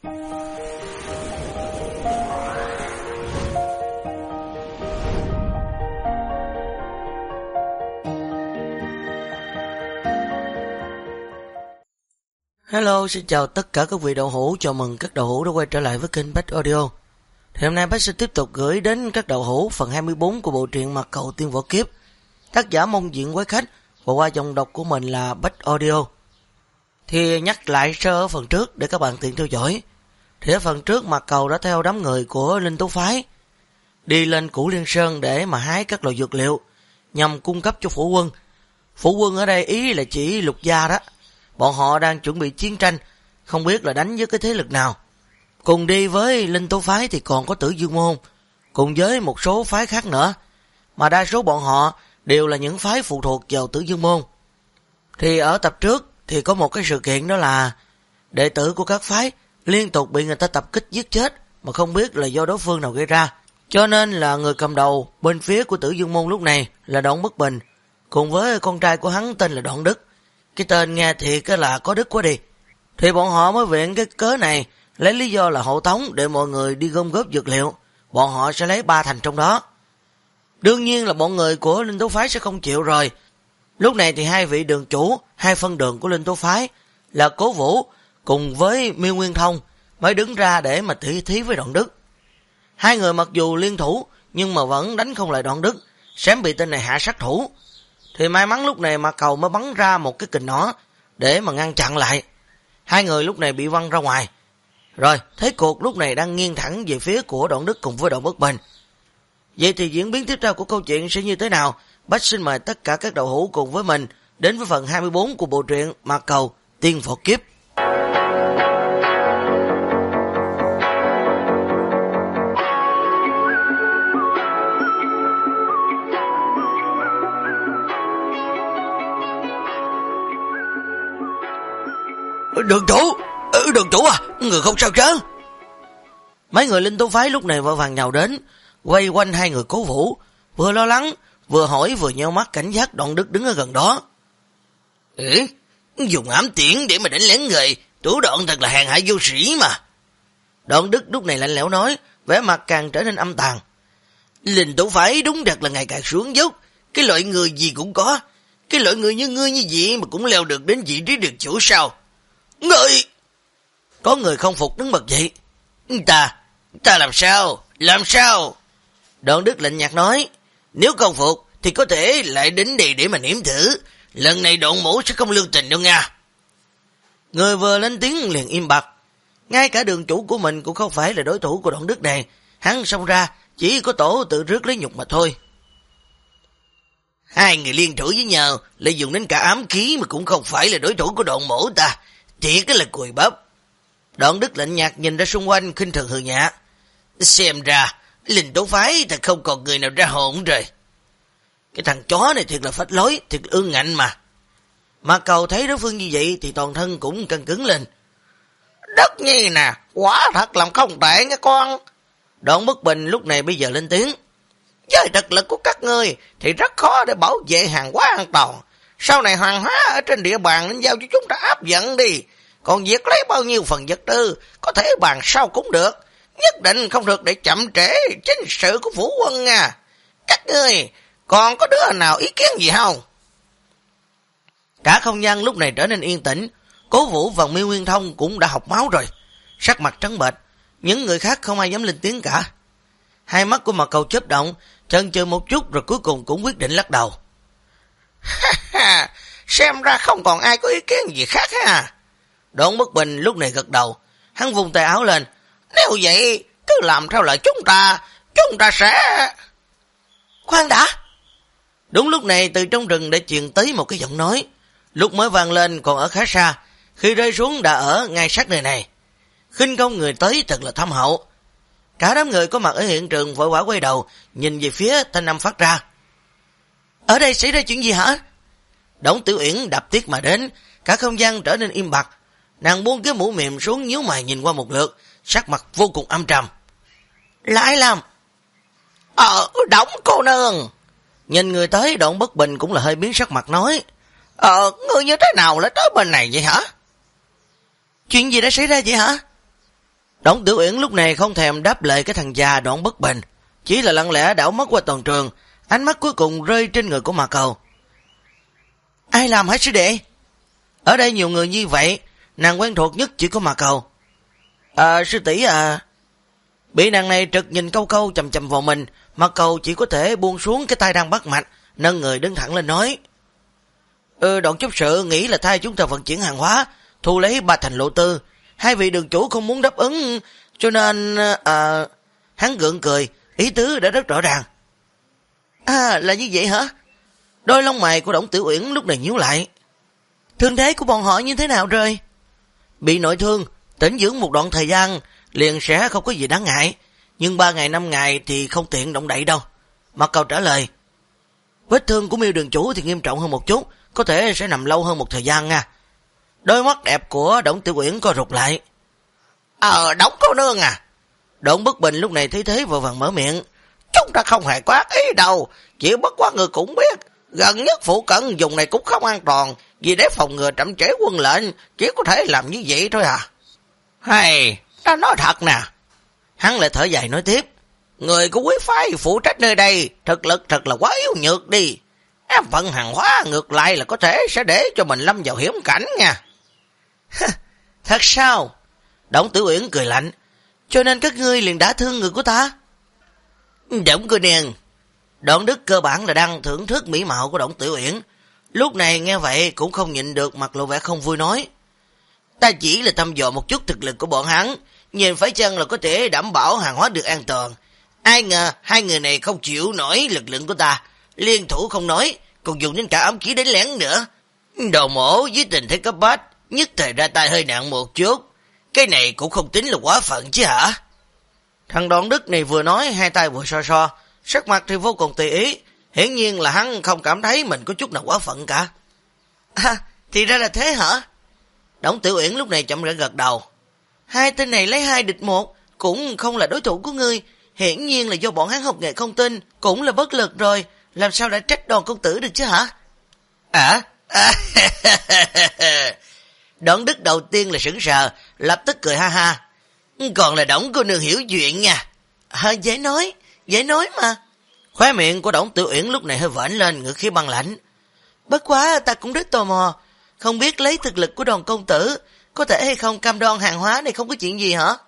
Hello, xin chào tất cả các vị đậu hũ, chào mừng các đậu hũ đã quay trở lại với kênh Bách Audio. Thì hôm nay Bách sẽ tiếp tục gửi đến các đậu hũ phần 24 của bộ truyện Mặt Cầu Tiên Võ Kiếp. Tác giả Mông Diện Quái Khách và qua dòng đọc của mình là Bách Audio. Thì nhắc lại sơ ở phần trước để các bạn tiện theo dõi. Thì ở phần trước Mặt Cầu đã theo đám người của Linh Tú Phái đi lên Cửu Liên Sơn để mà hái các loại dược liệu nhằm cung cấp cho phủ quân. Phủ quân ở đây ý là chỉ Lục Gia đó. Bọn họ đang chuẩn bị chiến tranh, không biết là đánh với cái thế lực nào. Cùng đi với Linh Tú Phái thì còn có Tử Dương Môn, cùng với một số phái khác nữa. Mà đa số bọn họ đều là những phái phụ thuộc vào Tử Dương Môn. Thì ở tập trước thì có một cái sự kiện, đó là đệ tử của các phái liên tục bị người ta tập kích giết chết mà không biết là do đối phương nào gây ra. Cho nên là người cầm đầu bên phía của Tử Dương Môn lúc này là Đoạn Bất Bình, cùng với con trai của hắn tên là Đoạn Đức. Cái tên nghe thiệt là có đức quá đi. Thì bọn họ mới viện cái cớ này, lấy lý do là hộ tống để mọi người đi gom góp dược liệu. Bọn họ sẽ lấy 3 thành trong đó. Đương nhiên là bọn người của Linh Tú Phái sẽ không chịu rồi. Lúc này thì hai vị đường chủ, hai phân đường của Linh Tú Phái là Cố Vũ cùng với Miêu Nguyên Thông mới đứng ra để mà tỉ thí với Đoạn Đức. Hai người mặc dù liên thủ nhưng mà vẫn đánh không lại Đoạn Đức, xém bị tên này hạ sát thủ. Thì may mắn lúc này Mặt Cầu mới bắn ra một cái kình nỏ để mà ngăn chặn lại. Hai người lúc này bị văng ra ngoài. Rồi, thế cuộc lúc này đang nghiêng thẳng về phía của Đoạn Đức cùng với Đoạn Bất Bình. Vậy thì diễn biến tiếp theo của câu chuyện sẽ như thế nào? Bách xin mời tất cả các đậu hũ cùng với mình đến với phần 24 của bộ truyện Mặt Cầu Tiên Võ Kiếp. Đường chủ à, người không sao chứ? Mấy người Linh Tú Phái lúc này vội vàng nhào đến, quay quanh hai người Cố Vũ, vừa lo lắng, vừa hỏi vừa nheo mắt cảnh giác Đoạn Đức đứng ở gần đó. Dùng ám tiễn để mà đánh lén người, thủ đoạn thật là hèn hạ vô sĩ mà. Đoạn Đức lúc này lạnh lẽo nói, vẻ mặt càng trở nên âm tàn. Linh Tú Phái đúng thật là ngày càng xuống dốc, cái loại người gì cũng có, cái loại người như ngươi như vậy mà cũng leo được đến vị trí đường chủ sao? Ngươi! Có người không phục đứng bật dậy. Ta làm sao? Đoạn Đức lạnh nhạt nói, nếu không phục thì có thể lại đến đây để mà nếm thử, lần này Đoạn Mỗ sẽ không lưu tình đâu nha. Người vừa lên tiếng liền im bặt. Ngay cả đường chủ của mình cũng không phải là đối thủ của Đoạn Đức này, hắn xông ra chỉ có tổ tự rước lấy nhục mà thôi. Hai người liên thủ với nhau lại dùng đến cả ám khí mà cũng không phải là đối thủ của Đoạn Mỗ ta, thiệt là cùi bắp. Đoạn Đức lạnh nhạt nhìn ra xung quanh khinh thường hừ nhã. Xem ra Linh Tú Phái thật không còn người nào ra hồn rồi. Cái thằng chó này thiệt là phách lối, thiệt ương ngạnh mà. Mặt Cầu thấy đối phương như vậy thì toàn thân cũng căng cứng lên. Đất nhi nè, quả thật làm không tệ nha con. Đoạn Bất Bình lúc này bây giờ lên tiếng. Với thực lực của các ngươi thì rất khó để bảo vệ hàng hóa an toàn. Sau này hàng hóa ở trên địa bàn nên giao cho chúng ta áp dẫn đi. Còn việc lấy bao nhiêu phần vật tư có thể bàn sau cũng được. Nhất định không được để chậm trễ chính sự của phủ quân nha. Các ngươi còn có đứa nào ý kiến gì không? Cả không gian lúc này trở nên yên tĩnh. Cố Vũ và Miêu Nguyên Thông cũng đã học máu rồi, sắc mặt trắng bệch. Những người khác không ai dám lên tiếng cả. Hai mắt của Mặt Cầu chớp động, chần chừ một chút rồi cuối cùng cũng quyết định lắc đầu. Xem ra không còn ai có ý kiến gì khác ha. Đoạn Bất Bình lúc này gật đầu, hắn vùng tay áo lên. Nếu vậy cứ làm theo lời chúng ta sẽ... Khoan đã! Đúng lúc này từ trong rừng đã truyền tới một cái giọng nói, lúc mới vang lên còn ở khá xa, khi rơi xuống đã ở ngay sát nơi này. Khinh công người tới thật là thâm hậu. Cả đám người có mặt ở hiện trường vội vã quay đầu, nhìn về phía thanh âm phát ra. Ở đây xảy ra chuyện gì hả? Đổng Tiểu Uyển đạp tiết mà đến, cả không gian trở nên im bặt. Nàng buông cái mũ mềm xuống nhíu mày nhìn qua một lượt, sắc mặt vô cùng âm trầm. Là ai làm? Đổng cô nương. Nhìn người tới, Đoạn Bất Bình cũng là hơi biến sắc mặt nói. Ngươi như thế nào lại tới bên này vậy hả? Chuyện gì đã xảy ra vậy hả? Đổng Tiểu Uyển lúc này không thèm đáp lời cái thằng già Đoạn Bất Bình, chỉ là lặng lẽ đảo mắt qua toàn trường, ánh mắt cuối cùng rơi trên người của Mạc Cầu. Ai làm hả sư đệ? Ở đây nhiều người như vậy, nàng quen thuộc nhất chỉ có Mạc Cầu. Sư tỷ à. Bị nàng này trực nhìn câu câu chầm chầm vào mình, Mạc Cầu chỉ có thể buông xuống cái tay đang bắt mạch, nâng người đứng thẳng lên nói. Đoạn chấp sự nghĩ là thay chúng ta vận chuyển hàng hóa, thu lấy 3 thành lộ tư. Hai vị đường chủ không muốn đáp ứng, cho nên... Hắn gượng cười, ý tứ đã rất rõ ràng. Là như vậy hả? Đôi lông mày của Đổng Tiểu Uyển lúc này nhíu lại. Thương thế của bọn họ như thế nào rồi? Bị nội thương, tĩnh dưỡng một đoạn thời gian, liền sẽ không có gì đáng ngại. Nhưng 3 ngày 5 ngày thì không tiện động đậy đâu. Mạc Cầu trả lời. Vết thương của Miêu đường chủ thì nghiêm trọng hơn một chút, có thể sẽ nằm lâu hơn một thời gian nha. Đôi mắt đẹp của Đổng Tiểu Uyển co rụt lại. Đổng cô nương à. Đoạn Bất Bình lúc này thấy thế vội vàng mở miệng. Chúng ta không hề có ác ý đâu, chỉ bất quá người cũng biết, gần nhất phụ cận dùng này cũng không an toàn, vì để phòng ngừa chậm trễ quân lệnh, chỉ có thể làm như vậy thôi à. Hay, ta nói thật nè. Hắn lại thở dài nói tiếp. Người của quý phái phụ trách nơi đây, thực lực thật là quá yếu nhược đi. Áp vận hàng hóa ngược lại là có thể sẽ để cho mình lâm vào hiểm cảnh nha. Thật sao? Đổng Tiểu Uyển cười lạnh. Cho nên các ngươi liền đã thương người của ta? Đúng cô nương. Đoạn Đức cơ bản là đang thưởng thức mỹ mạo của Đổng Tiểu Uyển. Lúc này nghe vậy cũng không nhịn được mặt lộ vẻ không vui nói. Ta chỉ là thăm dò một chút thực lực của bọn hắn, nhìn phải chăng là có thể đảm bảo hàng hóa được an toàn. Ai ngờ hai người này không chịu nổi lực lượng của ta, liên thủ không nói, còn dùng đến cả ám khí đánh lén nữa. Đồ mổ với tình thế cấp bách, nhất thời ra tay hơi nặng một chút. Cái này cũng không tính là quá phận chứ hả? Thằng Đoạn Đức này vừa nói, hai tay vừa so, sắc mặt thì vô cùng tùy ý. Hiển nhiên là hắn không cảm thấy mình có chút nào quá phận cả. Thì ra là thế hả? Đổng Tiểu Uyển lúc này chậm rãi gật đầu. Hai tên này lấy 2 địch 1, cũng không là đối thủ của ngươi. Hiển nhiên là do bọn hắn học nghệ không tin, cũng là bất lực rồi. Làm sao đã trách Đoàn công tử được chứ hả? Đoạn Đức đầu tiên là sững sờ, lập tức cười ha ha. Còn là Đổng cô nương hiểu chuyện nha. Dễ nói mà. Khóe miệng của Đổng Tiểu Uyển lúc này hơi vểnh lên, ngữ khí băng lãnh. Bất quá ta cũng rất tò mò, không biết lấy thực lực của Đoàn công tử, có thể hay không cam đoan hàng hóa này không có chuyện gì hả?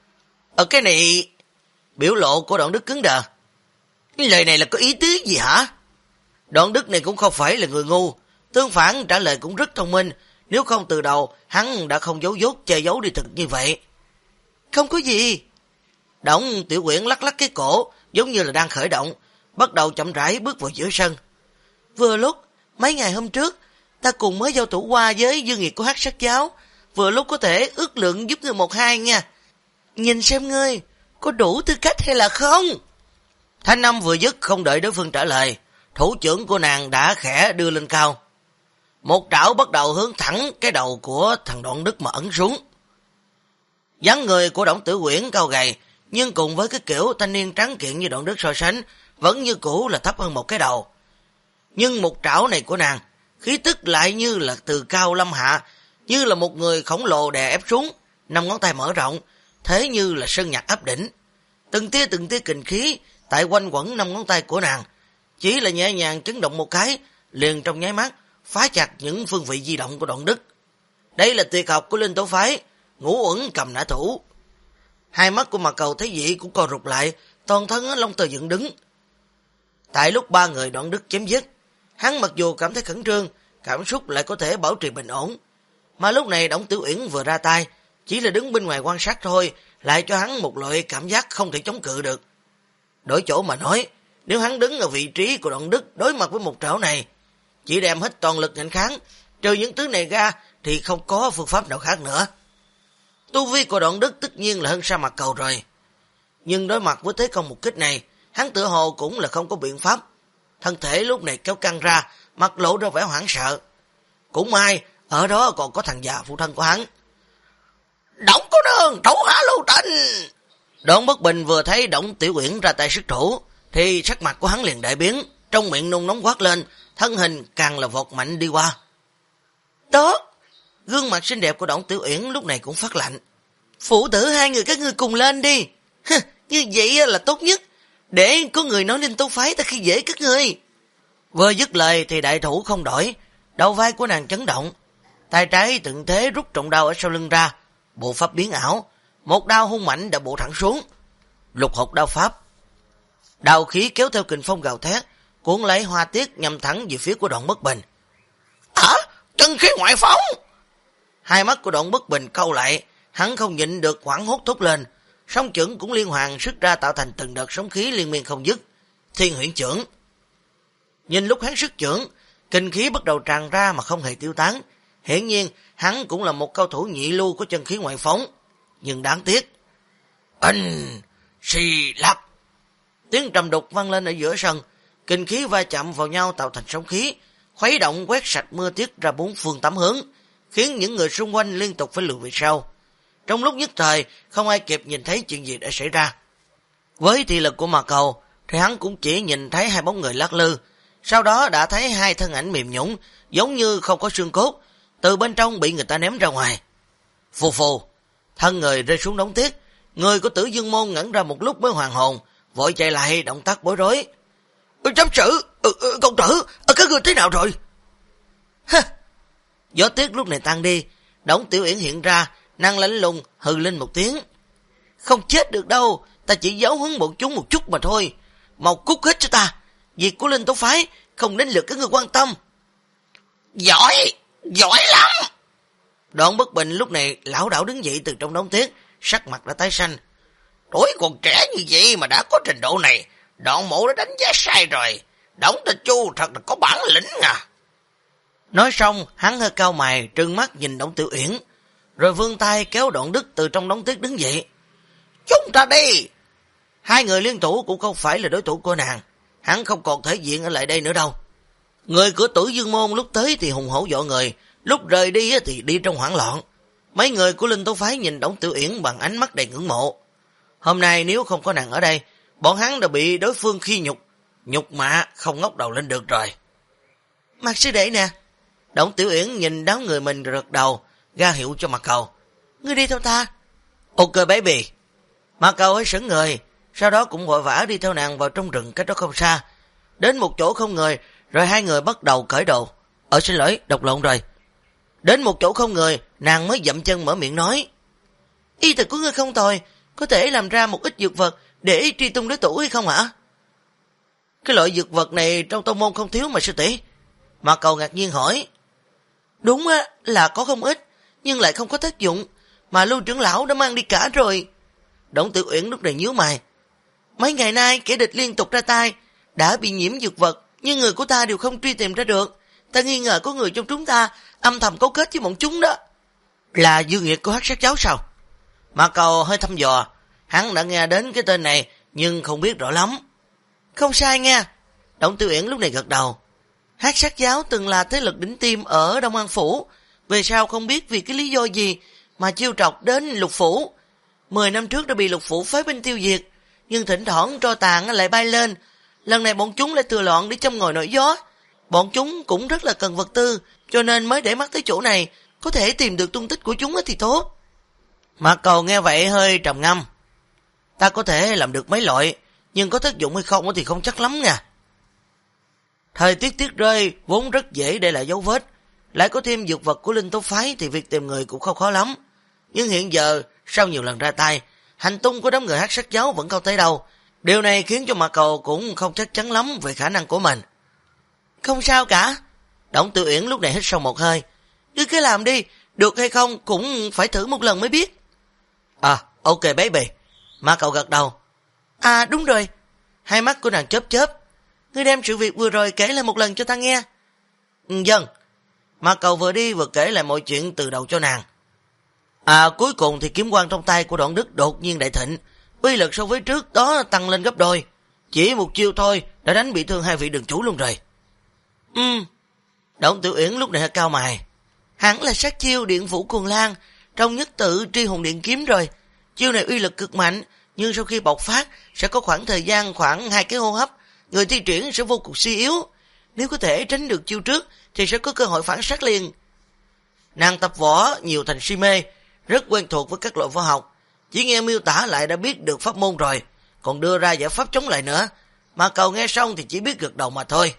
Ở cái này... Biểu lộ của Đoạn Đức cứng đờ. Lời này là có ý tứ gì hả? Đoạn Đức này cũng không phải là người ngu, tương phản trả lời cũng rất thông minh, nếu không từ đầu hắn đã không giấu dốt che giấu đi thật như vậy. Không có gì. Đổng Tiểu Uyển lắc lắc cái cổ, giống như là đang khởi động, bắt đầu chậm rãi bước vào giữa sân. Vừa lúc mấy ngày hôm trước, ta cùng mới giao thủ qua với dương nghiệt của Hắc Sát giáo, vừa lúc có thể ước lượng giúp người 1-2 nha. Nhìn xem ngươi có đủ tư cách hay là không? Thanh âm vừa dứt, không đợi đối phương trả lời, thủ trưởng của nàng đã khẽ đưa lên cao. Một trảo bắt đầu hướng thẳng cái đầu của thằng Đoạn Đức mà ấn xuống. Dáng người của Đổng Tiểu Uyển cao gầy, nhưng cùng với cái kiểu thanh niên trắng kiện như Đoạn Đức so sánh, vẫn như cũ là thấp hơn một cái đầu. Nhưng một trảo này của nàng, khí tức lại như là từ cao lâm hạ, như là một người khổng lồ đè ép xuống, 5 ngón tay mở rộng, thế như là sơn nhạc áp đỉnh. Từng tia kình khí tại quanh quẩn 5 ngón tay của nàng, chỉ là nhẹ nhàng chấn động một cái, liền trong nháy mắt phá chặt những phương vị di động của Đoạn Đức. Đây là tuyệt học của Linh Tố phái, Ngũ Uẩn Cầm Nã Thủ. Hai mắt của Mạc Cầu thấy vậy cũng co rụt lại, toàn thân lông tơ dựng đứng. Tại lúc 3 người Đoạn Đức chém dứt, hắn mặc dù cảm thấy khẩn trương, cảm xúc lại có thể bảo trì bình ổn. Mà lúc này Đổng Tiểu Uyển vừa ra tay, chỉ là đứng bên ngoài quan sát thôi, lại cho hắn một loại cảm giác không thể chống cự được. Đổi chỗ mà nói, nếu hắn đứng ở vị trí của Đoạn Đức đối mặt với một trảo này, chỉ đem hết toàn lực ngạnh kháng, trừ những thứ này ra thì không có phương pháp nào khác nữa. Tu vi của Đoạn Đức tất nhiên là hơn xa Mạc Cầu rồi. Nhưng đối mặt với thế công một kích này, hắn tựa hồ cũng là không có biện pháp. Thân thể lúc này kéo căng ra, mặt lộ ra vẻ hoảng sợ. Cũng may, ở đó còn có thằng già phụ thân của hắn. Đổng cô nương, thủ hạ lưu tình. Đoạn Bất Bình vừa thấy Đổng Tiểu Uyển ra tay xuất thủ, thì sắc mặt của hắn liền đại biến, trong miệng nôn nóng quát lên, thân hình càng là vọt mạnh đi qua. Tốt! Gương mặt xinh đẹp của Đổng Tiểu Uyển lúc này cũng phát lạnh. Phụ tử hai người các ngươi cùng lên đi. Như vậy là tốt nhất, để có người nói Linh Tố phái ta khi dễ các ngươi. Vừa dứt lời thì đại thủ không đổi, đầu vai của nàng chấn động, tay trái từng thế rút trọng đao ở sau lưng ra, bộ pháp biến ảo, một đao hung mạnh đã bổ thẳng xuống. Lục hộp đao pháp. Đao khí kéo theo kình phong gào thét, cuốn lấy hoa tiết nhằm thẳng về phía của Đoạn Bất Bình. Chân khí ngoại phóng! Hai mắt của Đoạn Bất Bình câu lại, hắn không nhịn được hoảng hốt thốt lên, song chưởng cũng liên hoàn xuất ra tạo thành từng đợt sóng khí liên miên không dứt. Thiên Huyễn Chưởng. Nhìn lúc hắn xuất chưởng, kinh khí bắt đầu tràn ra mà không hề tiêu tán. Hiển nhiên, hắn cũng là một cao thủ nhị lưu của chân khí ngoại phóng. Nhưng đáng tiếc. Xì lạp. Tiếng trầm đục vang lên ở giữa sân, kinh khí va chạm vào nhau tạo thành sóng khí, khuấy động quét sạch mưa tiết ra bốn phương tám hướng, khiến những người xung quanh liên tục phải lùi về sau. Trong lúc nhất thời, không ai kịp nhìn thấy chuyện gì đã xảy ra. Với thị lực của Mạc Cầu, thì hắn cũng chỉ nhìn thấy hai bóng người lắc lư, sau đó đã thấy hai thân ảnh mềm nhũn, giống như không có xương cốt, từ bên trong bị người ta ném ra ngoài. Phù phù, thân người rơi xuống đống tuyết, người của Tử Dương Môn ngẩn ra một lúc mới hoàn hồn, vội chạy lại, động tác bối rối. Chấp sự, công tử, các ngươi thế nào rồi? Gió tuyết lúc này tan đi, Đổng Tiểu Uyển hiện ra, nàng lạnh lùng hừ lên một tiếng. Không chết được đâu, ta chỉ giáo huấn bọn chúng một chút mà thôi. Mau cút hết cho ta, việc của Linh Tố phái không đến lượt các ngươi quan tâm. Giỏi lắm. Đoạn Bất Bình lúc này lảo đảo đứng dậy từ trong đống tuyết, sắc mặt đã tái xanh. Tuổi còn trẻ như vậy mà đã có trình độ này, Đoạn Mộ đã đánh giá sai rồi. Đổng Tịch Chu thật là có bản lĩnh à. Nói xong, hắn hơi cao mày, trừng mắt nhìn Đổng Tiểu Uyển, rồi vươn tay kéo Đoạn Đức từ trong đống tuyết đứng dậy. Chúng ta đi. Hai người liên thủ cũng không phải là đối thủ của nàng, hắn không còn thể diện ở lại đây nữa đâu. Người của Tử Dương Môn lúc tới thì hùng hổ dọa người, lúc rời đi thì đi trong hoảng loạn. Mấy người của Linh Tố phái nhìn Đổng Tiểu Uyển bằng ánh mắt đầy ngưỡng mộ. Hôm nay nếu không có nàng ở đây, bọn hắn đã bị đối phương khi nhục mạ không ngóc đầu lên được rồi. Mạc sư đệ nè. Đổng Tiểu Uyển nhìn đám người mình gật đầu, ra hiệu cho Mạc Cầu. Ngươi đi theo ta. Ok baby. Mạc Cầu hơi sững người, sau đó cũng vội vã đi theo nàng vào trong rừng cách đó không xa. Đến một chỗ không người, rồi hai người bắt đầu cởi đồ. Xin lỗi, đọc lộn rồi. Đến một chỗ không người, nàng mới dậm chân mở miệng nói. Y thuật của ngươi không tồi, có thể làm ra một ít dược vật để truy tung đối thủ hay không hả? Cái loại dược vật này trong tông môn không thiếu mà sư tỷ. Mạc Cầu ngạc nhiên hỏi. Đúng á, là có không ít, nhưng lại không có tác dụng, mà Lưu trưởng lão đã mang đi cả rồi. Đổng Tiểu Uyển lúc này nhíu mày. Mấy ngày nay kẻ địch liên tục ra tay, đã bị nhiễm dược vật, nhưng người của ta đều không truy tìm ra được. Ta nghi ngờ có người trong chúng ta âm thầm cấu kết với bọn chúng đó. Là dư nghiệt của Hắc Sát Giáo sao? Mạc Cầu hơi thăm dò, hắn đã nghe đến cái tên này nhưng không biết rõ lắm. Không sai nha. Đổng Tiểu Uyển lúc này gật đầu. Hắc Sát Giáo từng là thế lực đỉnh tiêm ở Đông An Phủ, về sau không biết vì cái lý do gì mà chiêu trọc đến Lục Phủ. 10 năm trước đã bị Lục Phủ phái binh tiêu diệt, nhưng thỉnh thoảng tro tàn lại bay lên. Lần này bọn chúng lại thừa loạn để châm ngòi nổi gió. Bọn chúng cũng rất là cần vật tư, cho nên mới để mắt tới chỗ này, có thể tìm được tung tích của chúng thì tốt. Mạc Cầu nghe vậy hơi trầm ngâm. Ta có thể làm được mấy loại, nhưng có tác dụng hay không thì không chắc lắm nha. Thời tiết tuyết rơi vốn rất dễ để lại dấu vết, lại có thêm dược vật của Linh Tố phái thì việc tìm người cũng không khó lắm. Nhưng hiện giờ, sau nhiều lần ra tay, hành tung của đám người Hắc Sát Giáo vẫn không thấy đâu. Điều này khiến cho Mạc Cầu cũng không chắc chắn lắm về khả năng của mình. Không sao cả. Đổng Tiểu Uyển lúc này hít sâu một hơi. Cứ cái làm đi, được hay không cũng phải thử một lần mới biết. Ok baby. Mạc Cầu gật đầu. Đúng rồi. Hai mắt của nàng chớp chớp. Ngươi đem sự việc vừa rồi kể lại một lần cho ta nghe. Vâng. Mạc Cầu vừa đi vừa kể lại mọi chuyện từ đầu cho nàng. Cuối cùng thì kiếm quang trong tay của Đoạn Đức đột nhiên đại thịnh, uy lực so với trước đó tăng lên gấp đôi. Chỉ một chiêu thôi đã đánh bị thương hai vị đường chủ luôn rồi. Đổng Tiểu Uyển lúc này hơi cao mày. Hẳn là sát chiêu Điện Vũ Cuồng Lan trong nhất tự Tri Hùng Điện Kiếm rồi. Chiêu này uy lực cực mạnh, nhưng sau khi bộc phát sẽ có khoảng thời gian khoảng 2 cái hô hấp, người thi triển sẽ vô cùng suy yếu. Nếu có thể tránh được chiêu trước thì sẽ có cơ hội phản sát liền. Nàng tập võ nhiều thành si mê, rất quen thuộc với các loại võ học, chỉ nghe miêu tả lại đã biết được pháp môn rồi, còn đưa ra giải pháp chống lại nữa. Mà Cầu nghe xong thì chỉ biết gật đầu mà thôi.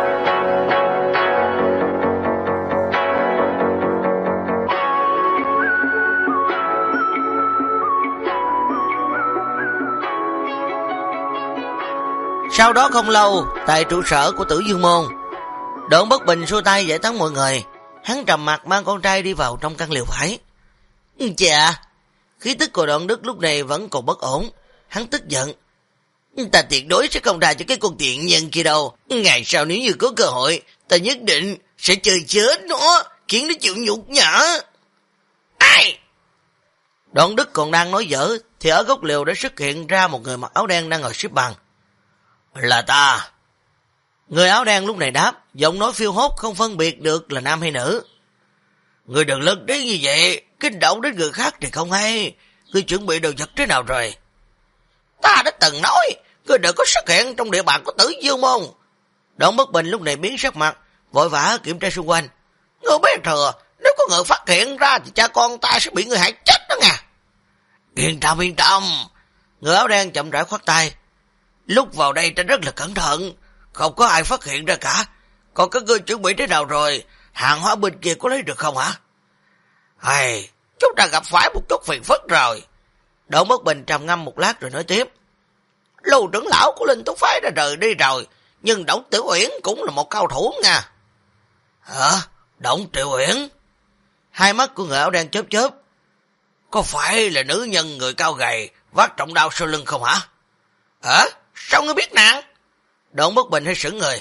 Sau đó không lâu, tại trụ sở của Tử Dương Môn, Đoạn Bất Bình xua tay giải tán mọi người. Hắn trầm mặt mang con trai đi vào trong căn liều phải. Chà, khí tức của Đoạn Đức lúc này vẫn còn bất ổn. Hắn tức giận. Ta tuyệt đối sẽ không tha cho cái con tiện nhân kia đâu. Ngày sau nếu như có cơ hội, ta nhất định sẽ chơi chết nó, khiến nó chịu nhục nhã. Ai? Đoạn Đức còn đang nói dở thì ở góc liều đã xuất hiện ra một người mặc áo đen đang ngồi xếp bằng. Là ta. Người áo đen lúc này đáp, giọng nói phiêu hốt không phân biệt được là nam hay nữ. Người đừng lớn đến như vậy, kích động đến người khác thì không hay. Người chuẩn bị đồ vật thế nào rồi? Ta đã từng nói, người đừng có xuất hiện trong địa bàn của Tử Dương Môn. Đoạn Bất Bình lúc này biến sắc mặt, vội vã kiểm tra xung quanh. Người bé thừa, nếu có người phát hiện ra thì cha con ta sẽ bị người hại chết đó nha. Yên tâm, yên tâm. Người áo đen chậm rãi khoát tay. Lúc vào đây ta rất là cẩn thận, không có ai phát hiện ra cả. Còn các ngươi chuẩn bị thế nào rồi? Hàng hóa bên kia có lấy được không hả? Hay, chúng ta gặp phải một chút phiền phức rồi. Đoạn Bất Bình trầm ngâm một lát rồi nói tiếp. Lưu trưởng lão của Linh Tú Phái đã rời đi rồi, nhưng Đổng Tiểu Uyển cũng là một cao thủ nha. Hả? Đổng Tiểu Uyển? Hai mắt của người áo đen chớp chớp. Có phải là nữ nhân người cao gầy vác trọng đao sau lưng không hả? Hả? Sao ngươi biết nàng? Đoạn Bất Bình hơi sững người.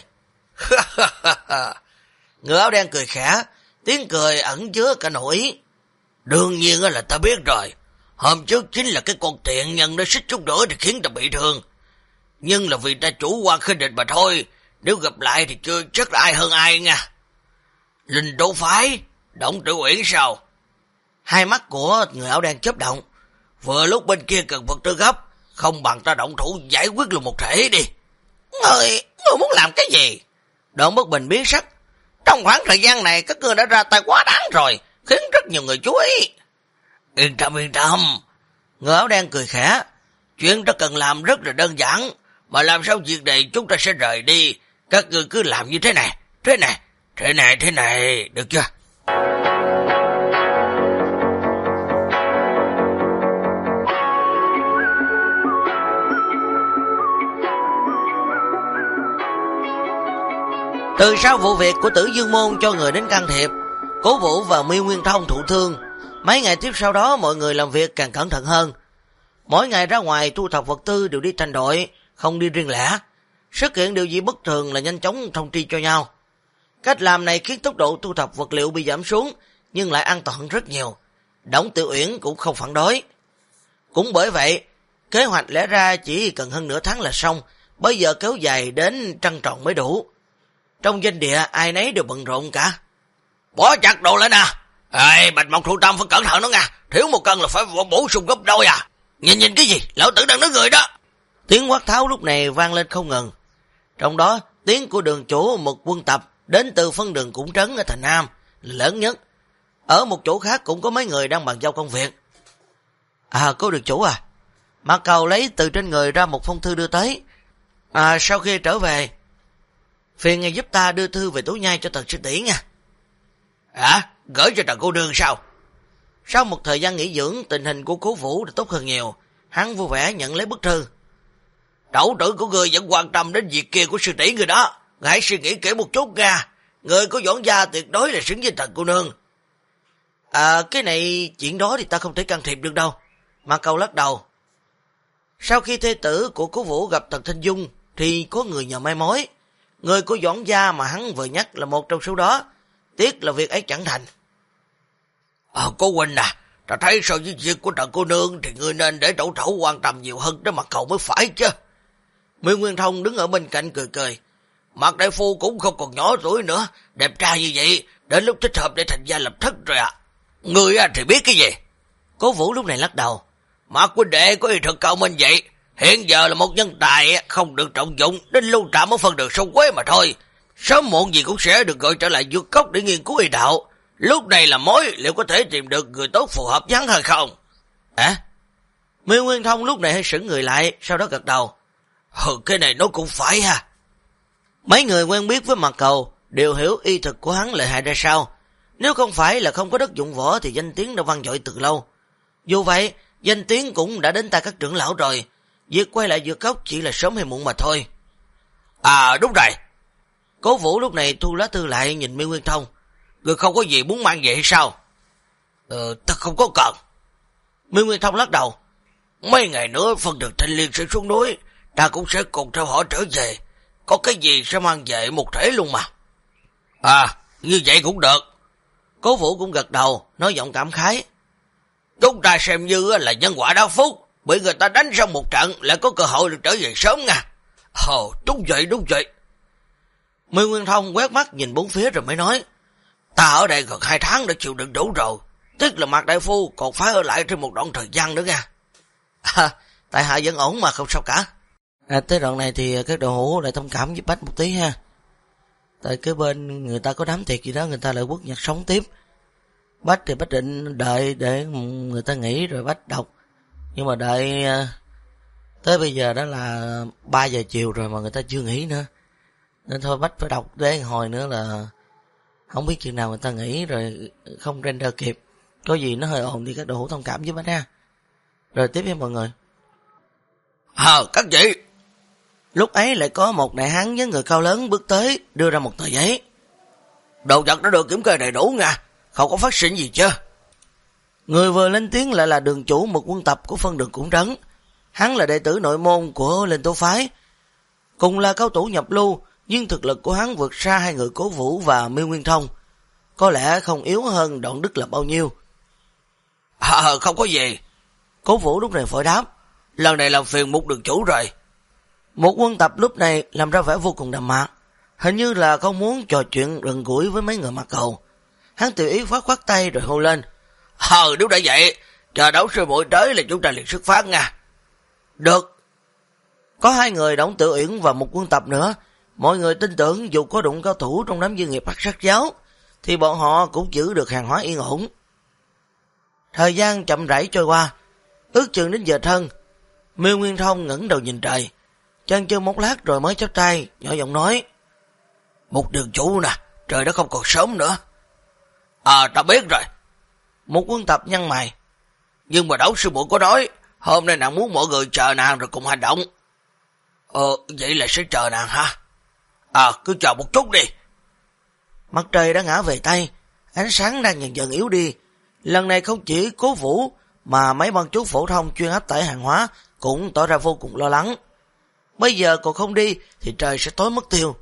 Người áo đen cười khẽ, tiếng cười ẩn chứa cả nội ý. Đương nhiên là ta biết rồi. Hôm trước chính là cái con tiện nhân nó xích chút nữa thì khiến ta bị thương. Nhưng là vì ta chủ quan khinh địch mà thôi. Nếu gặp lại thì chưa chắc là ai hơn ai nha. Linh Tú Phái, Đổng Tiểu Uyển sao? Hai mắt của người áo đen chớp động. Vừa lúc bên kia cần vật tư gấp, không bằng ta động thủ giải quyết luôn một thể đi. Ngươi muốn làm cái gì? Đoạn Bất Bình biến sắc. Trong khoảng thời gian này các ngươi đã ra tay quá đáng rồi, khiến rất nhiều người chú ý. Yên tâm, yên tâm. Người áo đen cười khẽ. Chuyện ta cần làm rất là đơn giản, mà làm sao việc này chúng ta sẽ rời đi. Các ngươi cứ làm như thế này, thế này, được chưa? Từ sau vụ việc của Tử Dương Môn cho người đến can thiệp, Cố Vũ và Miêu Nguyên Thông thụ thương. Mấy ngày tiếp sau đó mọi người làm việc càng cẩn thận hơn. Mỗi ngày ra ngoài thu thập vật tư đều đi thành đội, không đi riêng lẻ. Xuất hiện điều gì bất thường là nhanh chóng thông tri cho nhau. Cách làm này khiến tốc độ thu thập vật liệu bị giảm xuống, nhưng lại an toàn rất nhiều. Đổng Tiểu Uyển cũng không phản đối. Cũng bởi vậy, kế hoạch lẽ ra chỉ cần hơn nửa tháng là xong, bây giờ kéo dài đến trăng tròn mới đủ. Trong doanh địa ai nấy đều bận rộn cả. Bỏ chặt đồ lên nè. Ê, Bạch Mộng Thụ Tâm phải cẩn thận đó nha. Thiếu một cân là phải bổ sung gấp đôi à. Nhìn cái gì? Lão tử đang nói người đó. Tiếng quát tháo lúc này vang lên không ngừng. Trong đó tiếng của đường chủ một quân tập đến từ phân đường Cũng Trấn ở thành Nam lớn nhất. Ở một chỗ khác cũng có mấy người đang bàn giao công việc. À, cô đường chủ à. Mạc Cầu lấy từ trên người ra một phong thư đưa tới. Sau khi trở về, phiền ngài giúp ta đưa thư về Tố Nhai cho Tần sư tỷ nha. Hả? Gửi cho Tần cô nương sao? Sau một thời gian nghỉ dưỡng, tình hình của Cố Vũ đã tốt hơn nhiều. Hắn vui vẻ nhận lấy bức thư. Tẩu tử của người vẫn quan tâm đến việc kia của sư tỷ người đó. Ngài hãy suy nghĩ kỹ một chút nha. Người có Doãn gia tuyệt đối là xứng với Tần cô nương. Cái này chuyện đó thì ta không thể can thiệp được đâu. Mà Cầu lắc đầu. Sau khi thê tử của Cố Vũ gặp Tần Thanh Dung thì có người nhờ mai mối. Người của Doãn gia mà hắn vừa nhắc là một trong số đó. Tiếc là việc ấy chẳng thành. Cô huynh à, ta thấy so với việc của Tần cô nương thì ngươi nên để Tẩu Tẩu quan tâm nhiều hơn đến Mặt Cầu mới phải chứ. Miêu Nguyên Thông đứng ở bên cạnh cười cười. Mạc đại phu cũng không còn nhỏ tuổi nữa, đẹp trai như vậy, đến lúc thích hợp để thành gia lập thất rồi à. Ngươi thì biết cái gì? Cố Vũ lúc này lắc đầu. Mạc huynh đệ có ý thực cao minh vậy, hiện giờ là một nhân tài không được trọng dụng, đến lưu trạm ở phân đường sông Quế mà thôi. Sớm muộn gì cũng sẽ được gọi trở lại vượt cốc để nghiên cứu y đạo. Lúc này là mối, liệu có thể tìm được người tốt phù hợp với hắn hay không? Miêu Nguyên Thông lúc này hơi sững người lại, sau đó gật đầu. Cái này nó cũng phải ha. Mấy người quen biết với Mạc Cầu đều hiểu y thực của hắn lợi hại ra sao. Nếu không phải là không có đất dụng võ thì danh tiếng đã vang dội từ lâu. Dù vậy, danh tiếng cũng đã đến tay các trưởng lão rồi. Việc quay lại Dược Cốc chỉ là sớm hay muộn mà thôi. Đúng rồi. Cố Vũ lúc này thu lá thư lại nhìn Miêu Nguyên Thông. Người không có gì muốn mang về hay sao? Ta không có cần. Miêu Nguyên Thông lắc đầu. Mấy ngày nữa phân được Thanh Liên sẽ xuống núi, ta cũng sẽ cùng theo họ trở về. Có cái gì sẽ mang về một thể luôn mà. Như vậy cũng được. Cố Vũ cũng gật đầu, nói giọng cảm khái. Chúng ta xem như là nhân quả đa phúc, bị người ta đánh xong một trận lại có cơ hội được trở về sớm nha. Đúng vậy. Miêu Nguyên Thông quét mắt nhìn bốn phía rồi mới nói. Ta ở đây gần 2 tháng đã chịu đựng đủ rồi. Tiếc là Mạc đại phu còn phải ở lại trên một đoạn thời gian nữa nha. Tại hạ vẫn ổn mà không sao cả. Tới đoạn này thì các đồ hữu lại thông cảm với Bách một tí ha. Tại cái bên người ta có đám tiệc gì đó, người ta lại quất nhạc sống tiếp. Bách thì Bách định đợi để người ta nghỉ rồi Bách đọc. Nhưng mà đợi tới bây giờ đó là 3 giờ chiều rồi mà người ta chưa nghỉ nữa. Nên thôi Bách phải đọc để hồi nữa là không biết chừng nào người ta nghỉ rồi không render kịp. Có gì nó hơi ồn thì các đồ hữu thông cảm với Bách ha. Rồi tiếp với mọi người. Các chị. Lúc ấy lại có một đại hán với người cao lớn bước tới, đưa ra một tờ giấy. Đồ vật đã được kiểm kê đầy đủ nha, không có phát sinh gì chứ. Người vừa lên tiếng lại là đường chủ một quân tập của phân đường Cũng Trấn. Hắn là đệ tử nội môn của Linh Tố Phái, cùng là cao thủ nhập lưu, nhưng thực lực của hắn vượt xa hai người Cố Vũ và Miêu Nguyên Thông, có lẽ không yếu hơn Đoạn Đức là bao nhiêu. Không có gì. Cố Vũ lúc này phổi đáp. Lần này làm phiền một đường chủ rồi. Một quân tập lúc này làm ra vẻ vô cùng đạm mạc, hình như là không muốn trò chuyện gần gũi với mấy người Mạc Cầu. Hắn tự ý khoát tay rồi hô lên. Đúng đã vậy, chờ đấu sư muội tới là chúng ta liền xuất phát nha. Được. Có hai người Đổng Tự Uyển và một quân tập nữa. Mọi người tin tưởng dù có đụng cao thủ trong đám dương nghiệp Hắc Sát Giáo thì bọn họ cũng giữ được hàng hóa yên ổn. Thời gian chậm rãi trôi qua, ước chừng đến giờ thân. Miêu Nguyên Thông ngẩng đầu nhìn trời, chân chân một lát rồi mới chắp tay, nhỏ giọng nói. Một đường chủ nè, trời đã không còn sớm nữa. Ta biết rồi. Một quân tập nhăn mày. Nhưng mà đấu sư muội có nói, hôm nay nàng muốn mọi người chờ nàng rồi cùng hành động. Vậy là sẽ chờ nàng ha? Cứ chờ một chút đi. Mặt trời đã ngã về Tây, ánh sáng đang dần dần yếu đi. Lần này không chỉ Cố Vũ mà mấy băng chú phổ thông chuyên áp tải hàng hóa cũng tỏ ra vô cùng lo lắng. Bây giờ còn không đi thì trời sẽ tối mất tiêu.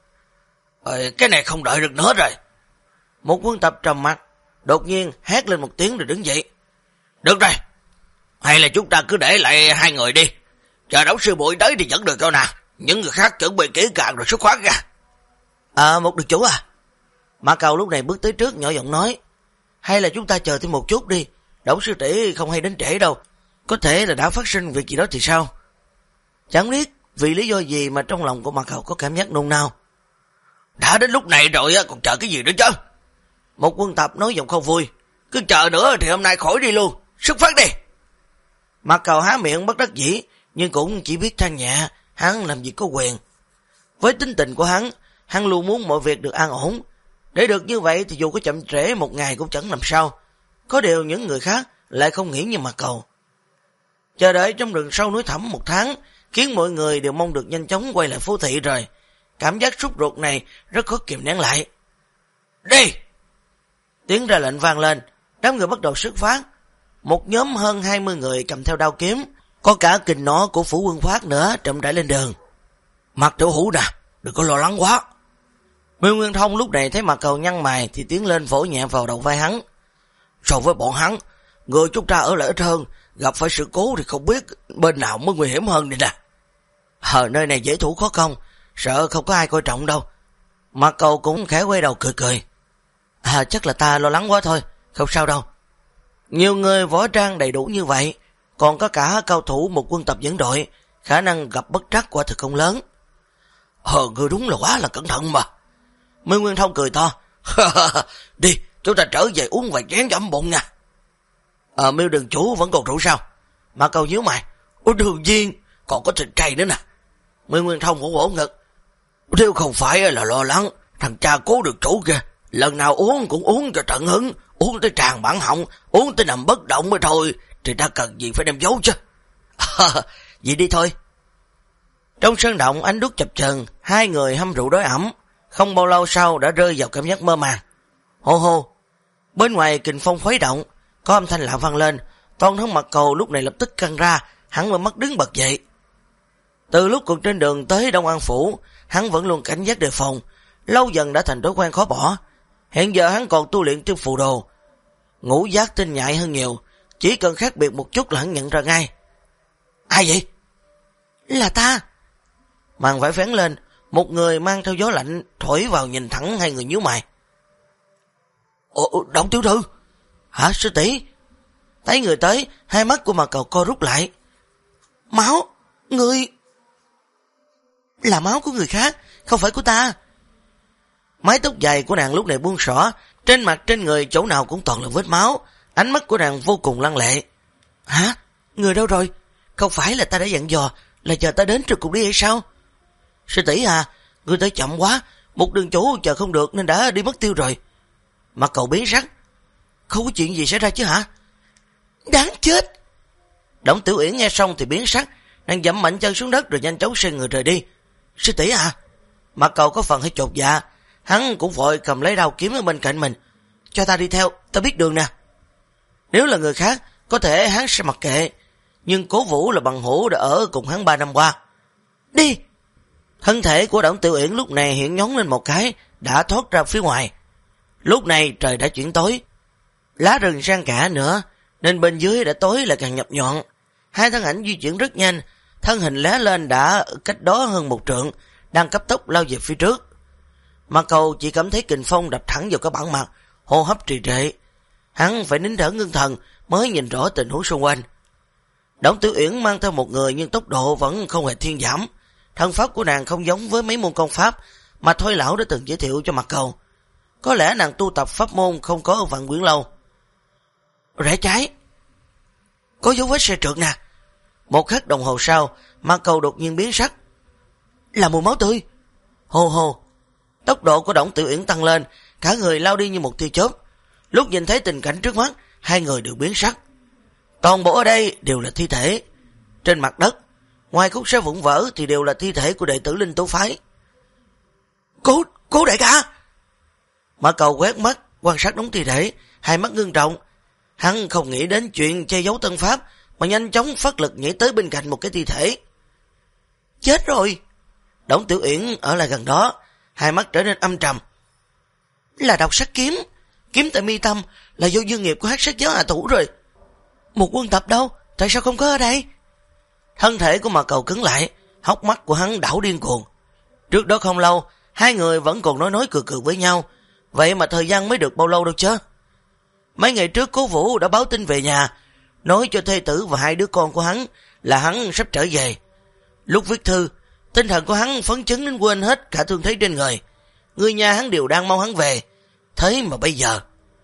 Cái này không đợi được nữa rồi. Một quân tập trầm mặt, đột nhiên hét lên một tiếng rồi đứng dậy. Được rồi, hay là chúng ta cứ để lại hai người đi. Chờ đấu sư muội tới thì dẫn được cho nào. Những người khác chuẩn bị kỹ càng rồi xuất phát ra. Một đường chủ à? Mã Cầu lúc này bước tới trước nhỏ giọng nói. Hay là chúng ta chờ thêm một chút đi. Đổng sư tỷ không hay đến trễ đâu. Có thể là đã phát sinh việc gì đó thì sao? Chẳng biết vì lý do gì mà trong lòng của Mã Cầu có cảm giác nôn nao. Đã đến lúc này rồi còn chờ cái gì nữa chứ? Một quân tập nói giọng không vui. Cứ chờ nữa thì hôm nay khỏi đi luôn. Xuất phát đi. Mã Cầu há miệng bất đắc dĩ, nhưng cũng chỉ biết than nhẹ. Hắn làm gì có quyền. Với tính tình của hắn luôn muốn mọi việc được an ổn. Để được như vậy thì dù có chậm trễ một ngày cũng chẳng làm sao. Có điều những người khác lại không nghĩ như Mã Cầu. Chờ đợi trong rừng sâu núi thẳm một tháng khiến mọi người đều mong được nhanh chóng quay lại phố thị rồi. Cảm giác sốt ruột này rất khó kìm nén lại. Đi! Tiếng ra lệnh vang lên, đám người bắt đầu xuất phát. Một nhóm hơn 20 người cầm theo đao kiếm, có cả kình nỏ của Phủ Quân Phát nữa chậm rãi lên đường. Mặt Tiểu Hữu nè, đừng có lo lắng quá. Miêu Nguyên Thông lúc này thấy Mạc Cầu nhăn mày thì tiến lên vỗ nhẹ vào đầu vai hắn. So với bọn hắn, người chúng ta ở lại ít hơn, gặp phải sự cố thì không biết bên nào mới nguy hiểm hơn này nè. Nơi này dễ thủ khó công, sợ không có ai coi trọng đâu. Mạc Cầu cũng khẽ quay đầu cười. Chắc là ta lo lắng quá thôi, không sao đâu. Nhiều người võ trang đầy đủ như vậy, còn có cả cao thủ một quân tập dẫn đội, khả năng gặp bất trắc quả thực không lớn. Người đúng là quá là cẩn thận mà. Miêu Nguyên Thông cười to. Đi, chúng ta trở về uống vài chén cho ấm bụng nha. Miêu đường chủ vẫn còn rượu sao? Mạc Cầu nhíu mày. Đương nhiên, còn có thịt chay nữa nè. Miêu Nguyên Thông cũng vỗ ngực. Nếu không phải là lo lắng, thằng cha Cố đường chủ kìa, lần nào uống cũng uống cho tận hứng, uống tới tràn bản họng, uống tới nằm bất động mới thôi, thì ta cần gì phải đem giấu chứ. Vậy đi thôi. Trong sân động ánh đuốc chập chờn, hai người hâm rượu đói ẩm, không bao lâu sau đã rơi vào cảm giác mơ màng. Hô hô, bên ngoài kình phong khuấy động, có âm thanh lạ vang lên, toàn thân Mạc Cầu lúc này lập tức căng ra, hắn mở mắt đứng bật dậy. Từ lúc cuộc trên đường tới Đông An Phủ, hắn vẫn luôn cảnh giác đề phòng, lâu dần đã thành thói quen khó bỏ. Hiện giờ hắn còn tu luyện trên phù đồ, ngũ giác tinh nhạy hơn nhiều, chỉ cần khác biệt một chút là hắn nhận ra ngay. Ai vậy? Là ta. Màn vải vén lên, một người mang theo gió lạnh thổi vào nhìn thẳng hai người nhíu mày. Động tiểu thư. Hả sư tỷ? Thấy người tới, hai mắt của Mạc Cầu co rút lại. Máu, ngươi... Là máu của người khác, không phải của ta. Mái tóc dài của nàng lúc này buông xõa, trên mặt trên người chỗ nào cũng toàn là vết máu, ánh mắt của nàng vô cùng lăng lệ. Hả? Người đâu rồi? Không phải là ta đã dặn dò là chờ ta đến trước cùng đi hay sao? Sư tỷ à, người tới chậm quá, một đường chủ chờ không được nên đã đi mất tiêu rồi. Mạc Cầu biến sắc. Không có chuyện gì xảy ra chứ hả? Đáng chết. Đổng Tiểu Uyển nghe xong thì biến sắc, nàng dẫm mạnh chân xuống đất rồi nhanh chóng xoay người rời đi. Sư tỷ à? Mạc Cầu có phần hơi chột dạ, hắn cũng vội cầm lấy đao kiếm ở bên cạnh mình. Cho ta đi theo, ta biết đường nè. Nếu là người khác, có thể hắn sẽ mặc kệ, nhưng Cố Vũ là bằng hữu đã ở cùng hắn 3 năm qua. Đi! Thân thể của Đổng Tiểu Uyển lúc này hiện nhón lên một cái, đã thoát ra phía ngoài. Lúc này trời đã chuyển tối, lá rừng sang cả nữa, nên bên dưới đã tối là càng nhập nhọn. Hai thân ảnh di chuyển rất nhanh, thân hình lóe lên đã cách đó hơn 1 trượng, đang cấp tốc lao về phía trước. Mạc Cầu chỉ cảm thấy kình phong đập thẳng vào cái bản mặt, hô hấp trì trệ. Hắn phải nín thở ngưng thần mới nhìn rõ tình huống xung quanh. Đổng Tiểu Uyển mang theo một người nhưng tốc độ vẫn không hề thuyên giảm. Thân pháp của nàng không giống với mấy môn công pháp mà Thôi lão đã từng giới thiệu cho Mạc Cầu. Có lẽ nàng tu tập pháp môn không có ở Vạn Quyển lâu. Rẽ trái. Có dấu vết xe trượt nè. Một khắc đồng hồ sau, Mạc Cầu đột nhiên biến sắc. Là mùi máu tươi. Hô hô. Tốc độ của Đổng Tiểu Uyển tăng lên, cả người lao đi như một tia chớp. Lúc nhìn thấy tình cảnh trước mắt, hai người đều biến sắc. Toàn bộ ở đây đều là thi thể. Trên mặt đất, ngoài khúc xe vụn vỡ thì đều là thi thể của đệ tử Linh Tố phái. Cố đại ca. Mạc Cầu quét mắt quan sát đống thi thể, hai mắt ngưng trọng. Hắn không nghĩ đến chuyện che giấu tân pháp, mà nhanh chóng phát lực nhảy tới bên cạnh một cái thi thể. Chết rồi. Đổng Tiểu Uyển ở lại gần đó, hai mắt trở nên âm trầm. Là độc sắc kiếm, kiếm tại mi tâm là do dương nghiệp của Hắc Sát Giáo hạ thủ rồi. Một quân tập đâu, tại sao không có ở đây? Thân thể của Mạc Cầu cứng lại, hốc mắt của hắn đảo điên cuồng. Trước đó không lâu, hai người vẫn còn nói cười với nhau, vậy mà thời gian mới được bao lâu đâu chứ. Mấy ngày trước Cố Vũ đã báo tin về nhà, nói cho thê tử và hai đứa con của hắn là hắn sắp trở về. Lúc viết thư, tinh thần của hắn phấn chấn đến quên hết cả thương thế trên người. Người nhà hắn đều đang mong hắn về, thế mà bây giờ.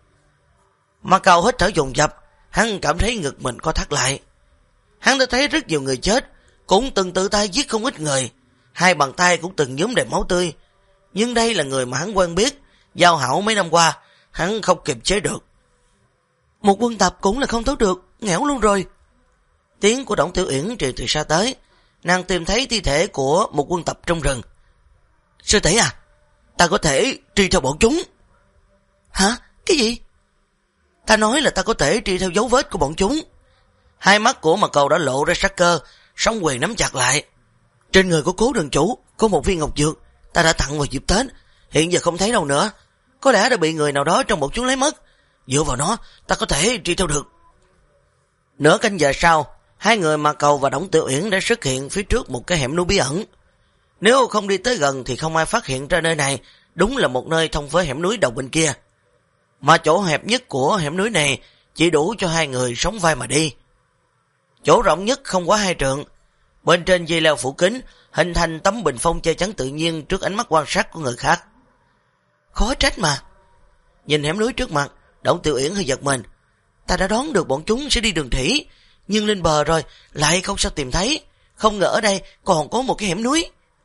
Mạc Cầu hít thở dồn dập, hắn cảm thấy ngực mình co thắt lại. Hắn đã thấy rất nhiều người chết, cũng từng tự tay giết không ít người, hai bàn tay cũng từng nhuốm đầy máu tươi. Nhưng đây là người mà hắn quen biết, giao hảo mấy năm qua, hắn không kiềm chế được. Một quân tập cũng là không tốt được, nghẽo luôn rồi. Tiếng của Đổng Tiểu Uyển truyền từ xa tới, nàng tìm thấy thi thể của một quân tập trong rừng. Sư tỷ à, ta có thể truy theo bọn chúng. Hả? Cái gì? Ta nói là ta có thể truy theo dấu vết của bọn chúng. Hai mắt của Mạc Cầu đã lộ ra sắc cơ, song quyền nắm chặt lại. Trên người của Cố đường chủ có một viên ngọc dược, ta đã tặng vào dịp Tết, hiện giờ không thấy đâu nữa. Có lẽ đã bị người nào đó trong bọn chúng lấy mất. Dựa vào nó, ta có thể truy theo được. Nửa canh giờ sau, hai người Mạc Cầu và Đổng Tiểu Uyển đã xuất hiện phía trước một cái hẻm núi bí ẩn. Nếu không đi tới gần thì không ai phát hiện ra nơi này đúng là một nơi thông với hẻm núi đầu bên kia. Mà chỗ hẹp nhất của hẻm núi này chỉ đủ cho hai người sống vai mà đi. Chỗ rộng nhất không quá 2 trượng. Bên trên dây leo phủ kính hình thành tấm bình phong che chắn tự nhiên trước ánh mắt quan sát của người khác. Khó trách mà. Nhìn hẻm núi trước mặt, Đổng Tiểu Uyển hơi giật mình. Ta đã đoán được bọn chúng sẽ đi đường thủy, nhưng lên bờ rồi lại không sao tìm thấy. Không ngờ ở đây còn có một cái hẻm núi.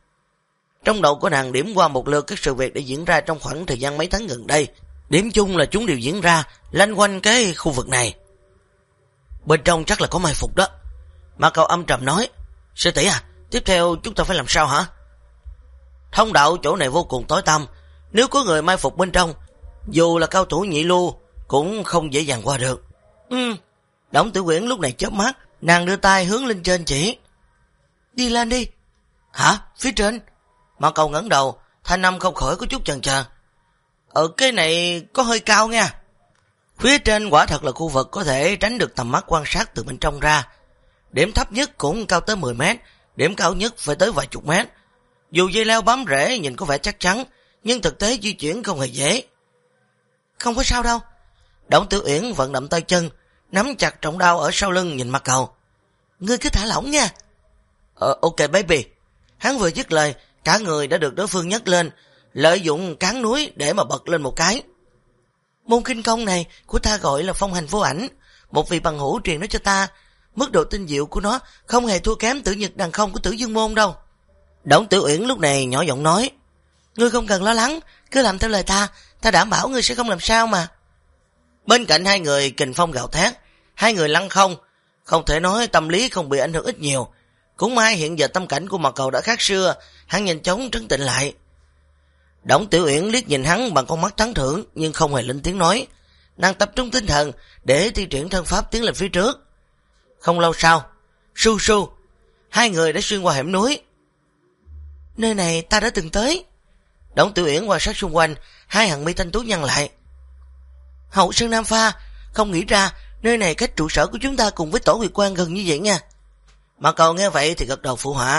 Trong đầu của nàng điểm qua một lượt các sự việc đã diễn ra trong khoảng thời gian mấy tháng gần đây. Điểm chung là chúng đều diễn ra lanh quanh cái khu vực này. Bên trong chắc là có mai phục đó. Mà cậu âm trầm nói, sư tỷ à, tiếp theo chúng ta phải làm sao hả? Thông đạo chỗ này vô cùng tối tăm, nếu có người mai phục bên trong, dù là cao thủ nhị lưu cũng không dễ dàng qua được. Đổng Tiểu Uyển lúc này chớp mắt, nàng đưa tay hướng lên trên chỉ. Đi lên đi. Hả? Phía trên? Mà cậu ngẩng đầu, thanh âm không khỏi có chút chần chờ. Ở cái này có hơi cao nha. Phía trên quả thật là khu vực có thể tránh được tầm mắt quan sát từ bên trong ra. Điểm thấp nhất cũng cao tới 10 mét, điểm cao nhất phải tới vài chục mét. Dù dây leo bám rễ nhìn có vẻ chắc chắn, nhưng thực tế di chuyển không hề dễ. Không có sao đâu. Đổng Tiểu Uyển vận động tay chân, nắm chặt trọng đao ở sau lưng nhìn mặt cậu. Ngươi cứ thả lỏng nha. Ok baby. Hắn vừa dứt lời, cả người đã được đối phương nhấc lên, lợi dụng cán núi để mà bật lên một cái. Môn kinh công này của ta gọi là phong hành vô ảnh, một vị bằng hữu truyền nó cho ta. Mức độ tinh diệu của nó không hề thua kém tử nhật đằng không của Tử Dương môn đâu. Đổng Tiểu Uyển lúc này nhỏ giọng nói, ngươi không cần lo lắng, cứ làm theo lời ta đảm bảo ngươi sẽ không làm sao mà. Bên cạnh hai người kình phong gào thét, hai người lăn không thể nói tâm lý không bị ảnh hưởng ít nhiều. Cũng may hiện giờ tâm cảnh của Mạc Cầu đã khác xưa, hắn nhanh chóng trấn tĩnh lại. Đổng Tiểu Uyển liếc nhìn hắn bằng con mắt tán thưởng nhưng không hề lên tiếng nói. Nàng tập trung tinh thần để thi triển thân pháp tiến lên phía trước. Không lâu sau, su su, hai người đã xuyên qua hẻm núi. Nơi này ta đã từng tới. Đổng Tiểu Uyển quan sát xung quanh, hai hàng mi thanh tú nhăn lại. Hậu Sơn Nam Pha, không nghĩ ra nơi này cách trụ sở của chúng ta cùng với Tổ Nguyệt Quan gần như vậy nha. Mà cậu nghe vậy thì gật đầu phụ họa.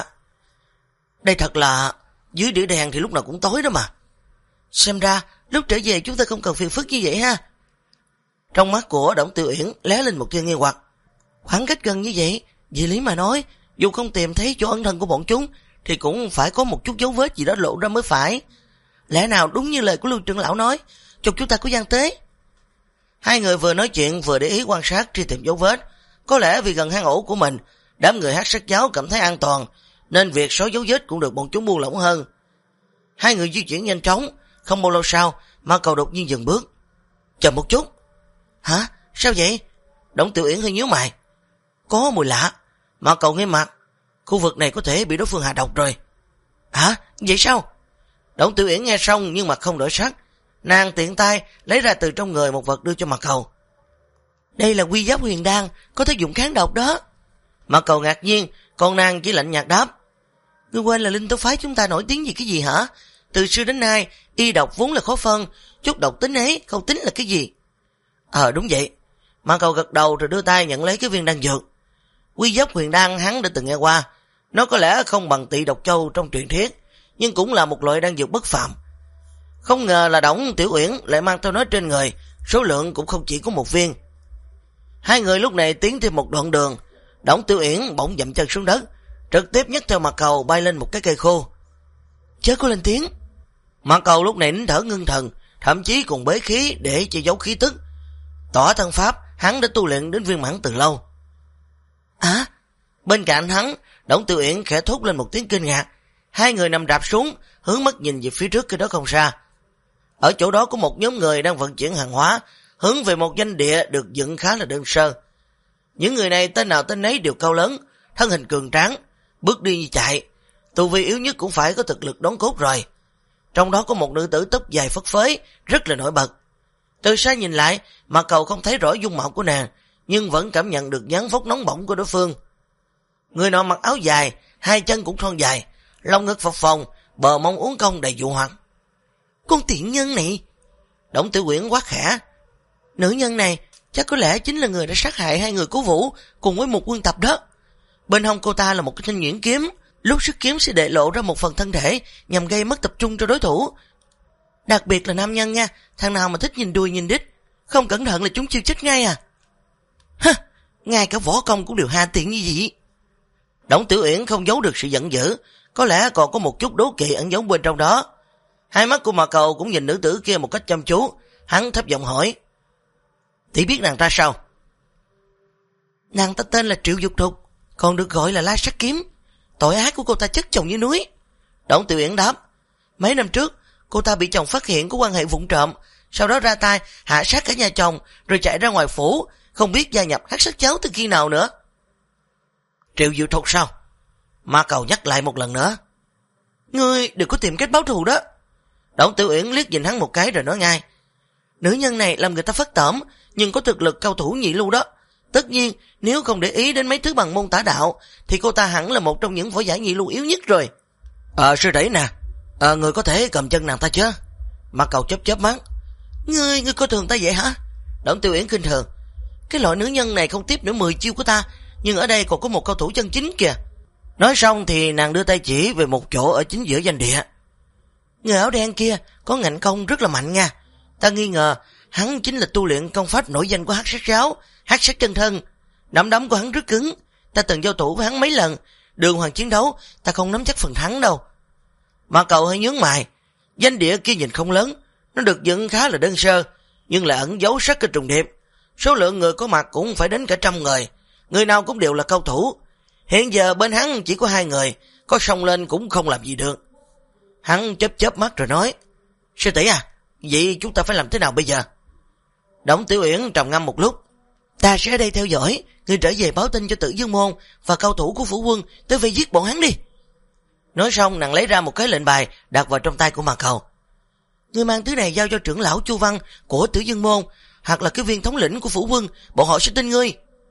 Đây thật là dưới đĩa đèn thì lúc nào cũng tối đó mà. Xem ra lúc trở về chúng ta không cần phiền phức như vậy ha. Trong mắt của Đổng Tiểu Uyển lóe lên một tia nghi hoặc. Khoảng cách gần như vậy, vì lý mà nói, dù không tìm thấy chỗ ẩn thân của bọn chúng thì cũng phải có một chút dấu vết gì đó lộ ra mới phải. Lẽ nào đúng như lời của Lưu trưởng lão nói, chục chúng ta có gian tế. Hai người vừa nói chuyện vừa để ý quan sát truy tìm dấu vết. Có lẽ vì gần hang ổ của mình, đám người Hắc Sát Giáo cảm thấy an toàn, nên việc xóa dấu vết cũng được bọn chúng buông lỏng hơn. Hai người di chuyển nhanh chóng, không bao lâu sau, Mạc Cầu đột nhiên dừng bước. Chờ một chút. Hả? Sao vậy? Đổng Tiểu Uyển hơi nhíu mày. Có mùi lạ. Mạc Cầu nghe mặt. Khu vực này có thể bị đối phương hạ độc rồi. Hả? Vậy sao? Đổng Tiểu Uyển nghe xong nhưng mặt không đổi sắc. Nàng tiện tay lấy ra từ trong người một vật đưa cho Mạc Cầu. Đây là quy giáp huyền đan, có tác dụng kháng độc đó. Mạc Cầu ngạc nhiên, còn nàng chỉ lạnh nhạt đáp. Ngươi quên là linh tố phái chúng ta nổi tiếng vì cái gì hả? Từ xưa đến nay, y độc vốn là khó phân, chút độc tính ấy không tính là cái gì. Đúng vậy. Mạc Cầu gật đầu rồi đưa tay nhận lấy cái viên đan dược. Quy giáp huyền đan hắn đã từng nghe qua. Nó có lẽ không bằng Tị Độc Châu trong truyền thuyết, nhưng cũng là một loại đan dược bất phàm. Không ngờ là Đổng Tiểu Uyển lại mang theo nó trên người, số lượng cũng không chỉ có một viên. Hai người lúc này tiến thêm một đoạn đường, Đổng Tiểu Uyển bỗng dậm chân xuống đất, trực tiếp nhấc theo Mạc Cầu bay lên một cái cây khô. Chớ có lên tiếng. Mạc Cầu lúc này nín thở ngưng thần, thậm chí còn bế khí để che giấu khí tức. Tỏ thân pháp, hắn đã tu luyện đến viên mãn từ lâu. Bên cạnh hắn, Đổng Tiểu Uyển khẽ thốt lên một tiếng kinh ngạc. Hai người nằm rạp xuống, hướng mắt nhìn về phía trước cái đó không xa. Ở chỗ đó có một nhóm người đang vận chuyển hàng hóa, hướng về một doanh địa được dựng khá là đơn sơ. Những người này tên nào tên nấy đều cao lớn, thân hình cường tráng, bước đi như chạy, tu vi yếu nhất cũng phải có thực lực đón cốt rồi. Trong đó có một nữ tử tóc dài phất phới, rất là nổi bật. Từ xa nhìn lại, Mạc Cầu không thấy rõ dung mạo của nàng, nhưng vẫn cảm nhận được dáng vóc nóng bỏng của đối phương. Người nọ mặc áo dài, hai chân cũng thon dài, lông ngực phập phồng, bờ mông uốn cong đầy dụ hoặc. Con tiện nhân này! Đổng Tiểu Uyển quát khẽ. Nữ nhân này chắc có lẽ chính là người đã sát hại hai người Cố Vũ cùng với một quân tập đó. Bên hông cô ta là một cái thanh nhuyễn kiếm, lúc xuất kiếm sẽ để lộ ra một phần thân thể nhằm gây mất tập trung cho đối thủ. Đặc biệt là nam nhân nha, thằng nào mà thích nhìn đuôi nhìn đít, không cẩn thận là chúng chiêu chết ngay à. Ngay cả võ công cũng đều ha tiện như vậy. Đổng Tiểu Uyển không giấu được sự giận dữ, có lẽ còn có một chút đố kỵ ẩn giấu bên trong đó. Hai mắt của Mạc Cầu cũng nhìn nữ tử kia một cách chăm chú, Hắn thấp giọng hỏi. Tỷ biết nàng ta sao? Nàng ta tên là Triệu Dục Thục, còn được gọi là La Sát Kiếm. Tội ác của cô ta chất chồng như núi. Đổng Tiểu Uyển đáp. Mấy năm trước, cô ta bị chồng phát hiện có quan hệ vụng trộm, sau đó ra tay hạ sát cả nhà chồng, rồi chạy ra ngoài phủ, không biết gia nhập Hắc Sát Giáo từ khi nào nữa. Triệu Diệu Thục sao? Ma Cầu nhắc lại một lần nữa. Ngươi đừng có tìm cách báo thù đó. Đổng Tiểu Uyển liếc nhìn hắn một cái rồi nói ngay. Nữ nhân này làm người ta phát tởm, nhưng có thực lực cao thủ nhị lưu đó. Tất nhiên, nếu không để ý đến mấy thứ bằng môn tả đạo, thì cô ta hẳn là một trong những võ giả nhị lưu yếu nhất rồi. Sư tỷ nè, người có thể cầm chân nàng ta chứ? Ma Cầu chớp mắt. Ngươi coi thường ta vậy hả? Đổng Tiểu Uyển khinh thường. Cái loại nữ nhân này không tiếp nổi 10 chiêu của ta, nhưng ở đây còn có một cao thủ chân chính kìa. Nói xong thì nàng đưa tay chỉ về một chỗ ở chính giữa danh địa. Người áo đen kia có ngạnh công rất là mạnh nha. Ta nghi ngờ hắn chính là tu luyện công pháp nổi danh của Hắc Sát Giáo, Hắc Sát Chân Thân. Nắm đấm của hắn rất cứng, ta từng giao thủ với hắn mấy lần, đường hoàng chiến đấu ta không nắm chắc phần thắng đâu. Ma Cầu hơi nhướng mày. Danh địa kia nhìn không lớn, nó được dựng khá là đơn sơ, nhưng lại ẩn giấu sát cái trùng điệp. Số lượng người có mặt cũng phải đến cả 100 người, người nào cũng đều là cao thủ. Hiện giờ bên hắn chỉ có 2 người, có xông lên cũng không làm gì được. Hắn chớp mắt rồi nói. Sư tỷ à, vậy chúng ta phải làm thế nào bây giờ? Đổng Tiểu Uyển trầm ngâm một lúc. Ta sẽ ở đây theo dõi, người trở về báo tin cho Tử Dương Môn và cao thủ của phủ quân tới vây giết bọn hắn đi. Nói xong nàng lấy ra một cái lệnh bài đặt vào trong tay của Ma Cầu. Ngươi mang thứ này giao cho trưởng lão Chu Văn của Tử Dương Môn, hoặc là cái viên thống lĩnh của phủ quân, bọn họ sẽ tin ngươi.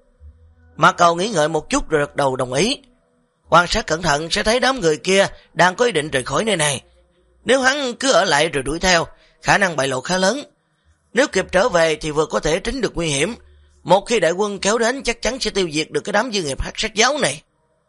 Ma Cầu nghĩ ngợi một chút rồi gật đầu đồng ý. Quan sát cẩn thận sẽ thấy đám người kia đang có ý định rời khỏi nơi này. Nếu hắn cứ ở lại rồi đuổi theo, khả năng bại lộ khá lớn. Nếu kịp trở về thì vừa có thể tránh được nguy hiểm. Một khi đại quân kéo đến chắc chắn sẽ tiêu diệt được cái đám dư nghiệp Hắc Sát Giáo này.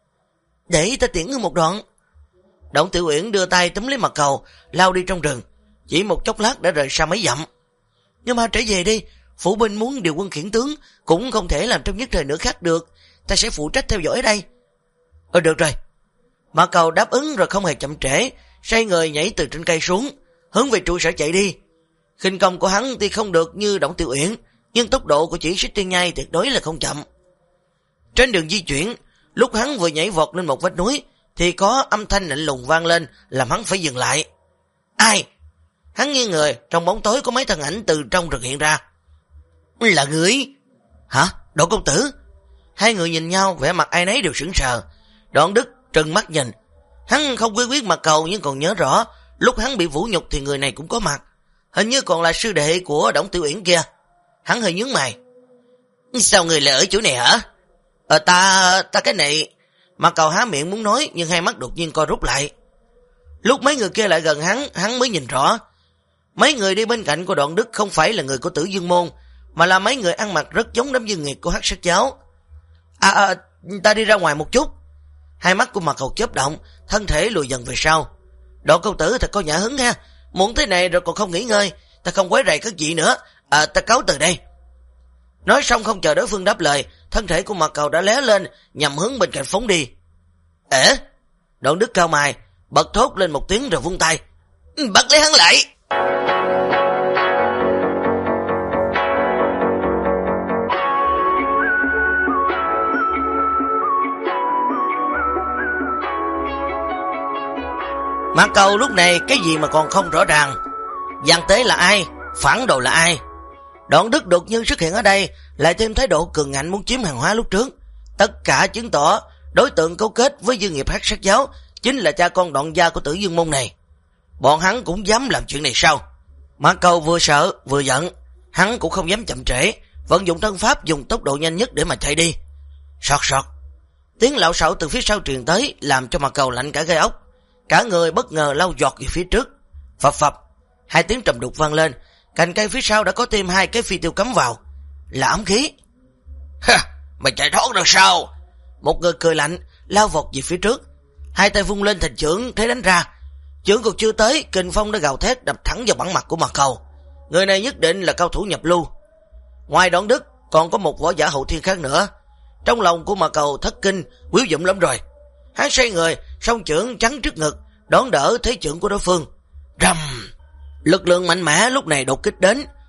Để ta tiễn ngươi một đoạn. Đổng Tiểu Uyển đưa tay túm lấy Ma Cầu, lao đi trong rừng. Chỉ một chốc lát đã rời xa mấy dặm. Nhưng mà trở về đi, phủ binh muốn điều quân khiển tướng cũng không thể làm trong nhất thời nữa khác được. Ta sẽ phụ trách theo dõi ở đây. Được rồi. Ma Cầu đáp ứng rồi không hề chậm trễ, xoay người nhảy từ trên cây xuống, hướng về trụ sở chạy đi. Khinh công của hắn thì không được như Đổng Tiểu Uyển, nhưng tốc độ của chỉ Xích Tiên Nhai tuyệt đối là không chậm. Trên đường di chuyển, lúc hắn vừa nhảy vọt lên một vách núi thì có âm thanh lạnh lùng vang lên, làm hắn phải dừng lại. Ai? Hắn nghiêng người, trong bóng tối có mấy thân ảnh từ trong rừng hiện ra. Là người? Hả? Đỗ công tử? Hai người nhìn nhau, vẻ mặt ai nấy đều sững sờ. Đoạn Đức trừng mắt nhìn. Hắn không quyết Ma Cầu nhưng còn nhớ rõ, lúc hắn bị vũ nhục thì người này cũng có mặt. Hình như còn là sư đệ của Đổng Tiểu Uyển kia. Hắn hơi nhướng mày. Sao người lại ở chỗ này hả? Ta cái này. Ma Cầu há miệng muốn nói nhưng hai mắt đột nhiên co rút lại. Lúc mấy người kia lại gần hắn mới nhìn rõ. Mấy người đi bên cạnh của Đoạn Đức không phải là người của Tử Dương Môn, mà là mấy người ăn mặc rất giống đám dương nghiệt của Hắc Sát Giáo. Ta đi ra ngoài một chút. Hai mắt của Ma Cầu chớp động, thân thể lùi dần về sau. Đoạn công tử thật có nhã hứng ha, muộn thế này rồi còn không nghỉ ngơi, ta không quấy rầy các vị nữa, ta cáo từ đây. Nói xong không chờ đối phương đáp lời, thân thể của Ma Cầu đã lé lên nhằm hướng bên cạnh phóng đi. Đoạn Đức cao mày, bật thốt lên một tiếng rồi vung tay. Bắt lấy hắn lại. Ma Cầu lúc này cái gì mà còn không rõ ràng. Giang Tế là ai? Phản đồ là ai? Đoạn Đức đột nhiên xuất hiện ở đây, lại thêm thái độ cường ngạnh muốn chiếm hàng hóa lúc trước. Tất cả chứng tỏ đối tượng cấu kết với dư nghiệp Hắc Sát Giáo chính là cha con Đoạn gia của Tử Dương Môn này. Bọn hắn cũng dám làm chuyện này sao? Ma Cầu vừa sợ vừa giận, hắn cũng không dám chậm trễ, vận dụng thân pháp dùng tốc độ nhanh nhất để mà chạy đi. Sọt sọt. Tiếng lạo xạo từ phía sau truyền tới làm cho Ma Cầu lạnh cả gai ốc. Cả người bất ngờ lao giọt về phía trước. Phập phập, hai tiếng trầm đục vang lên, cành cây phía sau đã có thêm 2 cái phi tiêu cắm vào. Là ám khí. Mày chạy thoát được sao? Một người cười lạnh lao vọt về phía trước, hai tay vung lên thành chưởng thế đánh ra. Chưởng còn chưa tới, kình phong đã gào thét đập thẳng vào bản mặt của Ma Cầu. Người này nhất định là cao thủ nhập lưu. Ngoài Đoạn Đức còn có một võ giả hậu thiên khác nữa. Trong lòng của Ma Cầu thất kinh, quýu dụng lắm rồi. Hắn xoay người, song chưởng chắn trước ngực, đón đỡ thế chưởng của đối phương. Rầm! Lực lượng mạnh mẽ lúc này đột kích đến,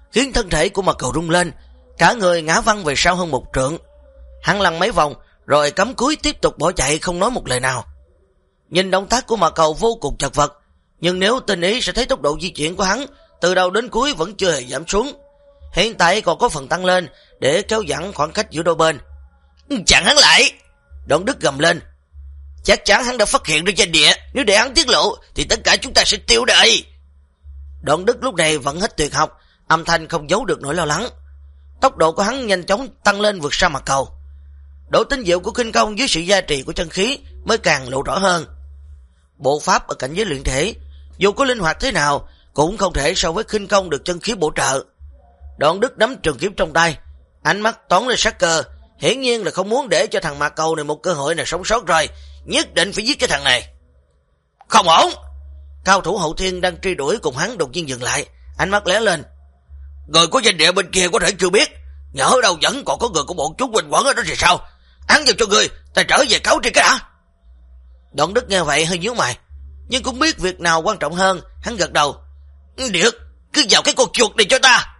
khiến thân thể của Mạc Cầu rung lên, cả người ngã văng về sau hơn 1 trượng. Hắn lăn mấy vòng rồi cắm cúi tiếp tục bỏ chạy không nói một lời nào. Nhìn động tác của Mạc Cầu vô cùng chật vật, nhưng nếu tinh ý sẽ thấy tốc độ di chuyển của hắn từ đầu đến cuối vẫn chưa hề giảm xuống, hiện tại còn có phần tăng lên để kéo giãn khoảng cách giữa đôi bên. Chặn hắn lại! Đoạn Đức gầm lên. Chắc chắn hắn đã phát hiện ra danh địa, nếu để hắn tiết lộ thì tất cả chúng ta sẽ tiêu đời. Đoạn Đức lúc này vẫn hết tuyệt học, âm thanh không giấu được nỗi lo lắng. Tốc độ của hắn nhanh chóng tăng lên vượt xa Mạc Cầu. Độ tinh diệu của khinh công dưới sự gia trì của chân khí mới càng lộ rõ hơn. Bộ pháp ở cảnh giới luyện thể, dù có linh hoạt thế nào cũng không thể so với khinh công được chân khí bổ trợ. Đoạn Đức nắm trường kiếm trong tay, ánh mắt toán lên sắc cơ, hiển nhiên là không muốn để cho thằng Mạc Cầu này một cơ hội nào sống sót rồi, nhất định phải giết cái thằng này. Không ổn! Cao thủ hậu thiên đang truy đuổi cùng hắn đột nhiên dừng lại, ánh mắt lóe lên. Người của danh địa bên kia có thể chưa biết, nhỡ đâu vẫn còn có người của bọn chúng quỳnh quẩn ở đó thì sao? Án vào cho người, ta trở về cáo tri cái đã. Đoạn Đức nghe vậy hơi nhíu mày, nhưng cũng biết việc nào quan trọng hơn, hắn gật đầu. Được, cứ vào cái con chuột này cho ta.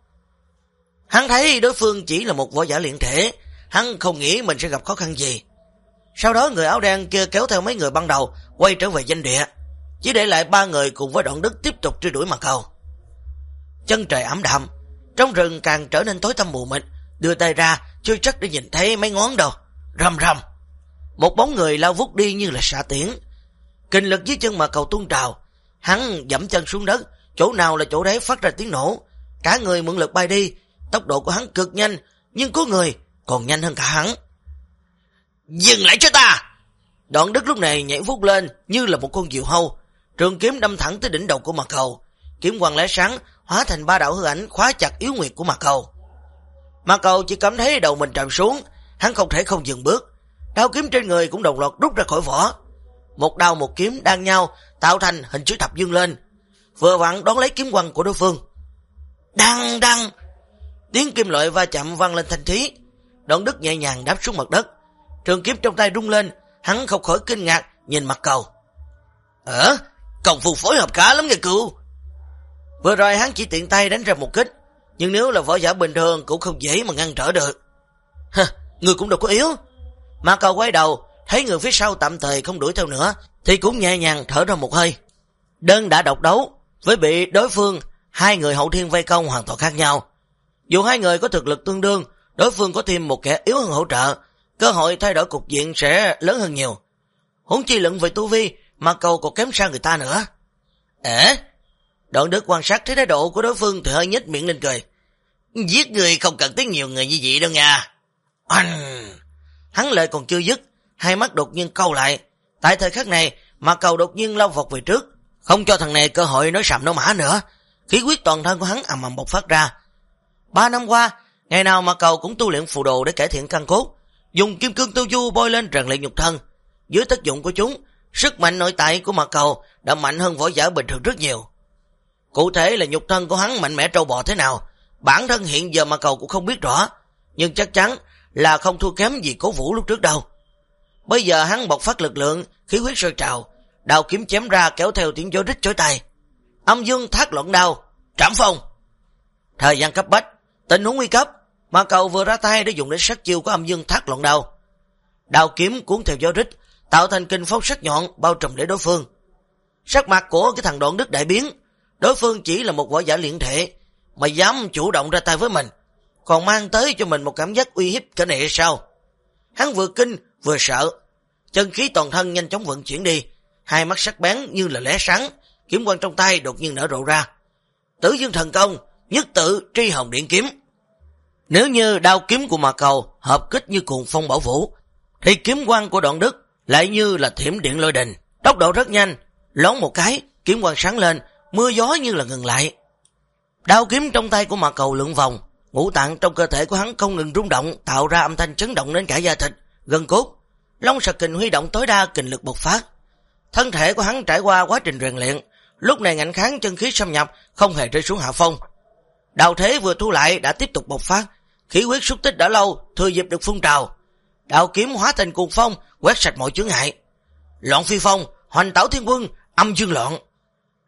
Hắn thấy đối phương chỉ là một võ giả luyện thể, hắn không nghĩ mình sẽ gặp khó khăn gì. Sau đó người áo đen kia kéo theo mấy người ban đầu quay trở về danh địa, chỉ để lại 3 người cùng với Đoạn Đức tiếp tục truy đuổi Mạc Cầu. Chân trời ảm đạm, trong rừng càng trở nên tối tăm mù mịt, đưa tay ra chưa chắc để nhìn thấy mấy ngón đâu. Rầm rầm, một bóng người lao vút đi như là xạ tiễn. Kinh lực dưới chân Mạc Cầu tuôn trào, hắn dẫm chân xuống đất, chỗ nào là chỗ đấy phát ra tiếng nổ, cả người mượn lực bay đi. Tốc độ của hắn cực nhanh, nhưng có người còn nhanh hơn cả hắn. Dừng lại cho ta! Đoạn Đức lúc này nhảy vút lên như là một con diều hâu, trường kiếm đâm thẳng tới đỉnh đầu của Mạc Cầu. Kiếm quang lóe sáng hóa thành 3 đạo hư ảnh khóa chặt yếu nguyệt của Mạc Cầu. Mạc Cầu chỉ cảm thấy đầu mình trầm xuống, hắn không thể không dừng bước. Đao kiếm trên người cũng đồng loạt rút ra khỏi vỏ, một đao một kiếm đan nhau tạo thành hình chữ thập dương lên, vừa vặn đón lấy kiếm quang của đối phương. Đăng đăng, tiếng kim loại va chạm vang lên thanh thúy. Đoạn Đức nhẹ nhàng đáp xuống mặt đất, trường kiếm trong tay rung lên, hắn không khỏi kinh ngạc nhìn Mạc Cầu. Công phu phối hợp cả lắm nha cựu. Vừa rồi hắn chỉ tiện tay đánh ra một kích, nhưng nếu là võ giả bình thường cũng không dễ mà ngăn trở được. Người cũng đâu có yếu. Mạc Cầu quay đầu, thấy người phía sau tạm thời không đuổi theo nữa, thì cũng nhẹ nhàng thở ra một hơi. Đơn đã độc đấu, với bị đối phương 2 người hậu thiên vây công hoàn toàn khác nhau. Dù 2 người có thực lực tương đương, đối phương có thêm một kẻ yếu hơn hỗ trợ, cơ hội thay đổi cục diện sẽ lớn hơn nhiều. Huống chi luận về tu vi, Mạc Cầu còn kém xa người ta nữa. Đoạn Đức quan sát thấy thái độ của đối phương thì hơi nhếch miệng lên cười. Giết người không cần tới nhiều người như vậy đâu nha. Hắn lời còn chưa dứt, hai mắt đột nhiên câu lại. Tại thời khắc này, Mạc Cầu đột nhiên lao vọt về trước, không cho thằng này cơ hội nói sàm nói mã nữa. Khí huyết toàn thân của hắn ầm ầm bộc phát ra. 3 năm qua, ngày nào Mạc Cầu cũng tu luyện phù đồ để cải thiện căn cốt, dùng kim cương tu du bôi lên rèn luyện nhục thân. Dưới tác dụng của chúng, sức mạnh nội tại của Mạc Cầu đã mạnh hơn võ giả bình thường rất nhiều. Cụ thể là nhục thân của hắn mạnh mẽ trâu bò thế nào, bản thân hiện giờ Mạc Cầu cũng không biết rõ, nhưng chắc chắn là không thua kém gì Cố Vũ lúc trước đâu. Bây giờ hắn bộc phát lực lượng, khí huyết sôi trào, đao kiếm chém ra kéo theo tiếng gió rít chói tai. Âm dương thác loạn đao, trảm phong. Thời gian cấp bách, tình huống nguy cấp, Mạc Cầu vừa ra tay để dùng đến sát chiêu của âm dương thác loạn đao. Đao kiếm cuốn theo gió rít, tạo thành kình phong sắc nhọn bao trùm để đối phương. Sắc mặt của cái thằng Đoạn Đức đại biến, đối phương chỉ là một võ giả luyện thể mà dám chủ động ra tay với mình, còn mang tới cho mình một cảm giác uy hiếp cả này hay sao? Hắn vừa kinh vừa sợ, chân khí toàn thân nhanh chóng vận chuyển đi, hai mắt sắc bén như là lóe sáng, kiếm quang trong tay đột nhiên nở rộ ra. Tử dương thần công, nhất tự tri hồng điện kiếm. Nếu như đao kiếm của Mạc Cầu hợp kích như cuồng phong bão vũ, thì kiếm quang của Đoạn Đức lại như là thiểm điện lôi đình, tốc độ rất nhanh, lón một cái, kiếm quang sáng lên, mưa gió như là ngừng lại. Đao kiếm trong tay của Mạc Cầu lượn vòng, ngũ tạng trong cơ thể của hắn không ngừng rung động, tạo ra âm thanh chấn động đến cả da thịt, gân cốt. Long Sật Kình huy động tối đa kình lực bộc phát. Thân thể của hắn trải qua quá trình rèn luyện, lúc này ngạnh kháng chân khí xâm nhập, không hề rơi xuống hạ phong. Đao thế vừa thu lại đã tiếp tục bộc phát, khí huyết xúc tích đã lâu, thừa dịp được phun trào. Đao kiếm hóa thành cuồng phong, quét sạch mọi chướng ngại. Loạn phi phong, hoành tảo thiên quân, âm dương loạn.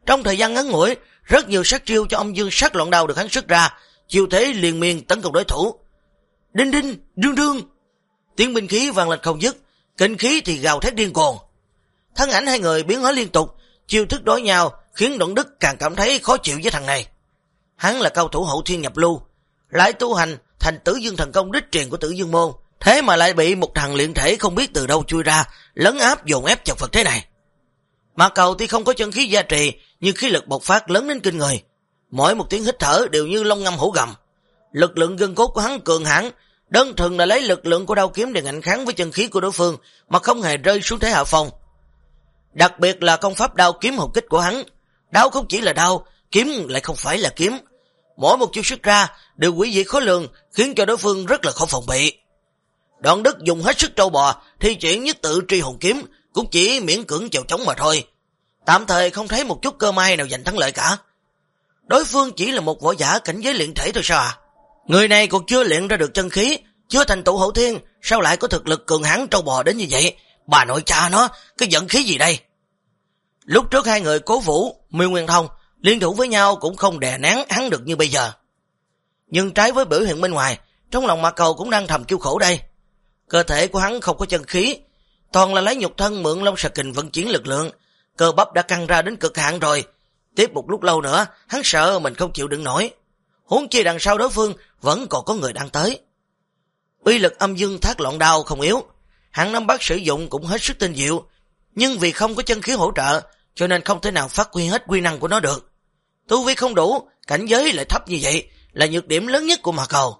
Trong thời gian ngắn ngủi, rất nhiều sát chiêu cho âm dương sát loạn đao được hắn xuất ra, chiêu thế liên miên tấn công đối thủ. Đinh đinh, đương đương, tiếng binh khí vang lên không dứt, kinh khí thì gào thét điên cuồng. Thân ảnh hai người biến hóa liên tục, chiêu thức đối nhau khiến Đoạn Đức càng cảm thấy khó chịu với thằng này. Hắn là cao thủ hậu thiên nhập lưu, lại tu hành thành Tử Dương thần công đích truyền của Tử Dương môn, thế mà lại bị một thằng luyện thể không biết từ đâu chui ra, lấn áp dồn ép chật vật thế này. Mà Cầu thì không có chân khí gia trì, nhưng khí lực bộc phát lớn đến kinh người. Mỗi một tiếng hít thở đều như long ngâm hổ gầm. Lực lượng gân cốt của hắn cường hãn, đơn thuần là lấy lực lượng của đao kiếm để ngạnh kháng với chân khí của đối phương mà không hề rơi xuống thế hạ phong. Đặc biệt là công pháp đao kiếm hồn kích của hắn, đao không chỉ là đao, kiếm lại không phải là kiếm. Mỗi một chiêu xuất ra đều quỷ dị khó lường, khiến cho đối phương rất là khó phòng bị. Đoạn Đức dùng hết sức trâu bò, thi triển nhất tự truy hồn kiếm, cũng chỉ miễn cưỡng chèo chống mà thôi. Tạm thời không thấy một chút cơ may nào giành thắng lợi cả. Đối phương chỉ là một võ giả cảnh giới luyện thể thôi sao à? Người này còn chưa luyện ra được chân khí, chưa thành tựu hậu thiên, sao lại có thực lực cường hãn trâu bò đến như vậy? Bà nội cha nó, cái giận khí gì đây? Lúc trước hai người Cố Vũ, Miêu Nguyên Thông liên thủ với nhau cũng không đè nén hắn được như bây giờ. Nhưng trái với biểu hiện bên ngoài, trong lòng Mạc Cầu cũng đang thầm kêu khổ đây. Cơ thể của hắn không có chân khí, toàn là lấy nhục thân mượn Long Xà Kình vận chuyển lực lượng, cơ bắp đã căng ra đến cực hạn rồi. Tiếp một lúc lâu nữa, hắn sợ mình không chịu đựng nổi. Huống chi đằng sau đối phương vẫn còn có người đang tới. Uy lực âm dương thác loạn đao không yếu, hắn nắm bắt sử dụng cũng hết sức tinh diệu, nhưng vì không có chân khí hỗ trợ, cho nên không thể nào phát huy hết quy năng của nó được. Tu vi không đủ, cảnh giới lại thấp như vậy, là nhược điểm lớn nhất của Mạc Cầu.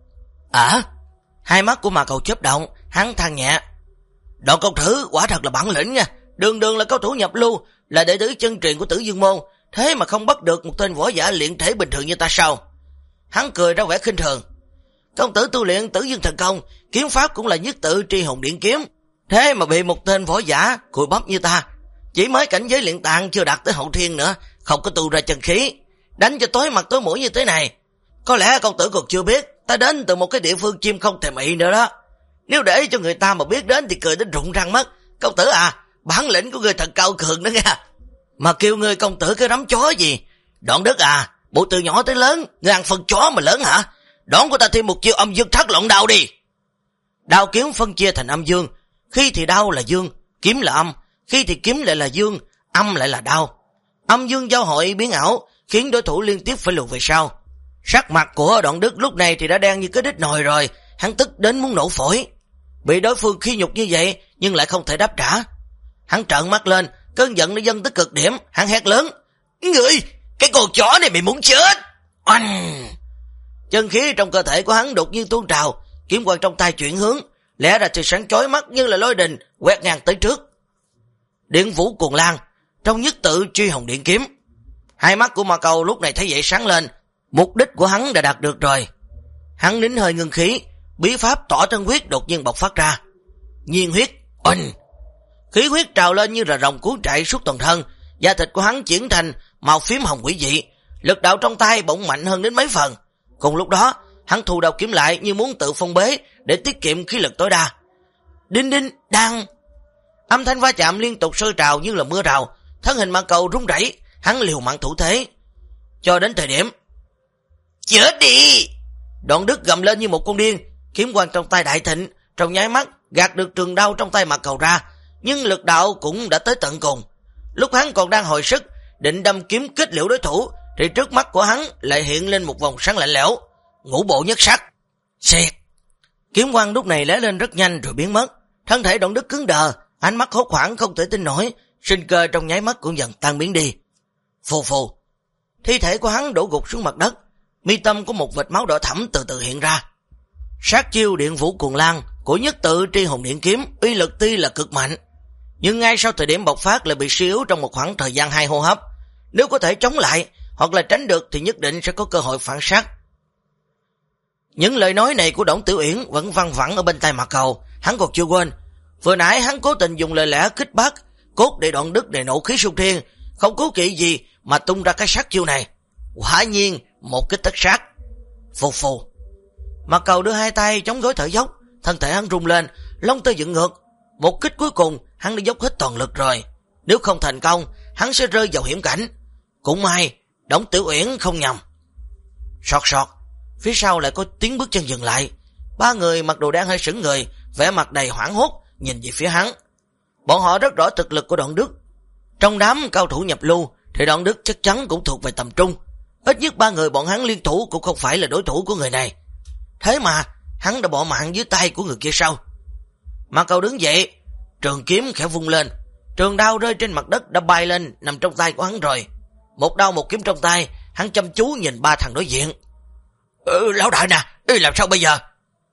Hai mắt của Mạc Cầu chớp động, hắn than nhẹ. Đoạn công tử quả thật là bản lĩnh nha, đường đường là cao thủ nhập lưu, là đệ tử chân truyền của Tử Dương môn, thế mà không bắt được một tên võ giả luyện thể bình thường như ta sao? Hắn cười ra vẻ khinh thường. Công tử tu luyện Tử Dương thần công, kiếm pháp cũng là nhất tự tri hồn điện kiếm, thế mà bị một tên võ giả cùi bắp như ta, chỉ mới cảnh giới luyện tạng chưa đạt tới hậu thiên nữa, không có tu ra chân khí, đánh cho tối mặt tối mũi như thế này. Có lẽ công tử còn chưa biết, ta đến từ một cái địa phương chim không thèm ị nữa đó. Nếu để cho người ta mà biết đến thì cười đến rụng răng mất. Công tử à, bản lĩnh của người thật cao cường đó nha. Mà kêu người công tử cái rắm chó gì? Đoạn Đức à, bộ từ nhỏ tới lớn, người ăn phân chó mà lớn hả? Đón của ta thêm một chiêu âm dương thác loạn đao đi. Đao kiếm phân chia thành âm dương, khi thì đao là dương, kiếm là âm, khi thì kiếm lại là dương, âm lại là đao. Âm dương giao hội biến ảo, khiến đối thủ liên tiếp phải lùi về sau. Sắc mặt của Đoạn Đức lúc này thì đã đen như cái đít nồi rồi, hắn tức đến muốn nổ phổi. Bị đối phương khi nhục như vậy nhưng lại không thể đáp trả. Hắn trợn mắt lên, cơn giận nó dâng tới cực điểm, hắn hét lớn: "Ngươi, cái con chó này mày muốn chết!" Oanh! Chân khí trong cơ thể của hắn đột nhiên tuôn trào, kiếm quang trong tay chuyển hướng, lẽ ra thì sáng chói mắt như là lôi đình quét ngang tới trước. Điện vũ cuồng lan, trong nhất tự truy hồng điện kiếm. Hai mắt của Mạc Cầu lúc này thấy vậy sáng lên, mục đích của hắn đã đạt được rồi. Hắn nín hơi ngưng khí, bí pháp tỏa thân huyết đột nhiên bộc phát ra. Nhiên huyết, oanh! Khí huyết trào lên như là rồng cuốn chạy suốt toàn thân, da thịt của hắn chuyển thành màu phím hồng quỷ dị, lực đạo trong tay bỗng mạnh hơn đến mấy phần. Cùng lúc đó, hắn thu đao kiếm lại như muốn tự phong bế để tiết kiệm khí lực tối đa. Đinh đinh đang, âm thanh va chạm liên tục sôi trào như là mưa rào, thân hình Mạc Cầu rung rẩy, hắn liều mạng thủ thế. Cho đến thời điểm chết đi, Đoạn Đức gầm lên như một con điên, kiếm quang trong tay đại thịnh, trong nháy mắt gạt được trường đao trong tay Mạc Cầu ra, nhưng lực đạo cũng đã tới tận cùng. Lúc hắn còn đang hồi sức định đâm kiếm kết liễu đối thủ, thì trước mắt của hắn lại hiện lên một vòng sáng lạnh lẽo, ngũ bộ nhất sắc. Xẹt! Kiếm quang lúc này lóe lên rất nhanh rồi biến mất, thân thể Đoạn Đức cứng đờ, ánh mắt hốt hoảng không thể tin nổi, sinh cơ trong nháy mắt cũng dần tan biến đi. Phù phù, thi thể của hắn đổ gục xuống mặt đất, mi tâm có một vệt máu đỏ thẫm từ từ hiện ra. Sát chiêu điện vũ cuồng lan của nhất tự tri hồn điện kiếm uy lực tuy là cực mạnh, nhưng ngay sau thời điểm bộc phát lại bị suy yếu trong một khoảng thời gian 2 hô hấp. Nếu có thể chống lại hoặc là tránh được thì nhất định sẽ có cơ hội phản sát. Những lời nói này của Đổng Tiểu Uyển vẫn văng vẳng ở bên tai Mạc Cầu, hắn còn chưa quên. Vừa nãy hắn cố tình dùng lời lẽ kích bác, cốt để Đoạn Đức để nộ khí sung thiên, không cố kỵ gì mà tung ra cái sát chiêu này. Quả nhiên một kích tất sát. Phù phù. Mạc Cầu đưa hai tay chống gối thở dốc, thân thể hắn rung lên, lông tơ dựng ngược. Một kích cuối cùng hắn đã dốc hết toàn lực rồi, nếu không thành công hắn sẽ rơi vào hiểm cảnh. Cũng may, Đổng Tiểu Uyển không nhầm. Sọt sọt, phía sau lại có tiếng bước chân dừng lại. Ba người mặc đồ đen hơi sững người, vẻ mặt đầy hoảng hốt, nhìn về phía hắn. Bọn họ rất rõ thực lực của Đoạn Đức. Trong đám cao thủ nhập lưu, thì Đoạn Đức chắc chắn cũng thuộc về tầm trung. Ít nhất ba người bọn hắn liên thủ cũng không phải là đối thủ của người này. Thế mà, hắn đã bỏ mạng dưới tay của người kia sau. Mà Cầu đứng dậy, trường kiếm khẽ vung lên. Trường đao rơi trên mặt đất đã bay lên, nằm trong tay của hắn rồi. Một đao một kiếm trong tay, hắn chăm chú nhìn ba thằng đối diện. Lão đại nè, làm sao bây giờ?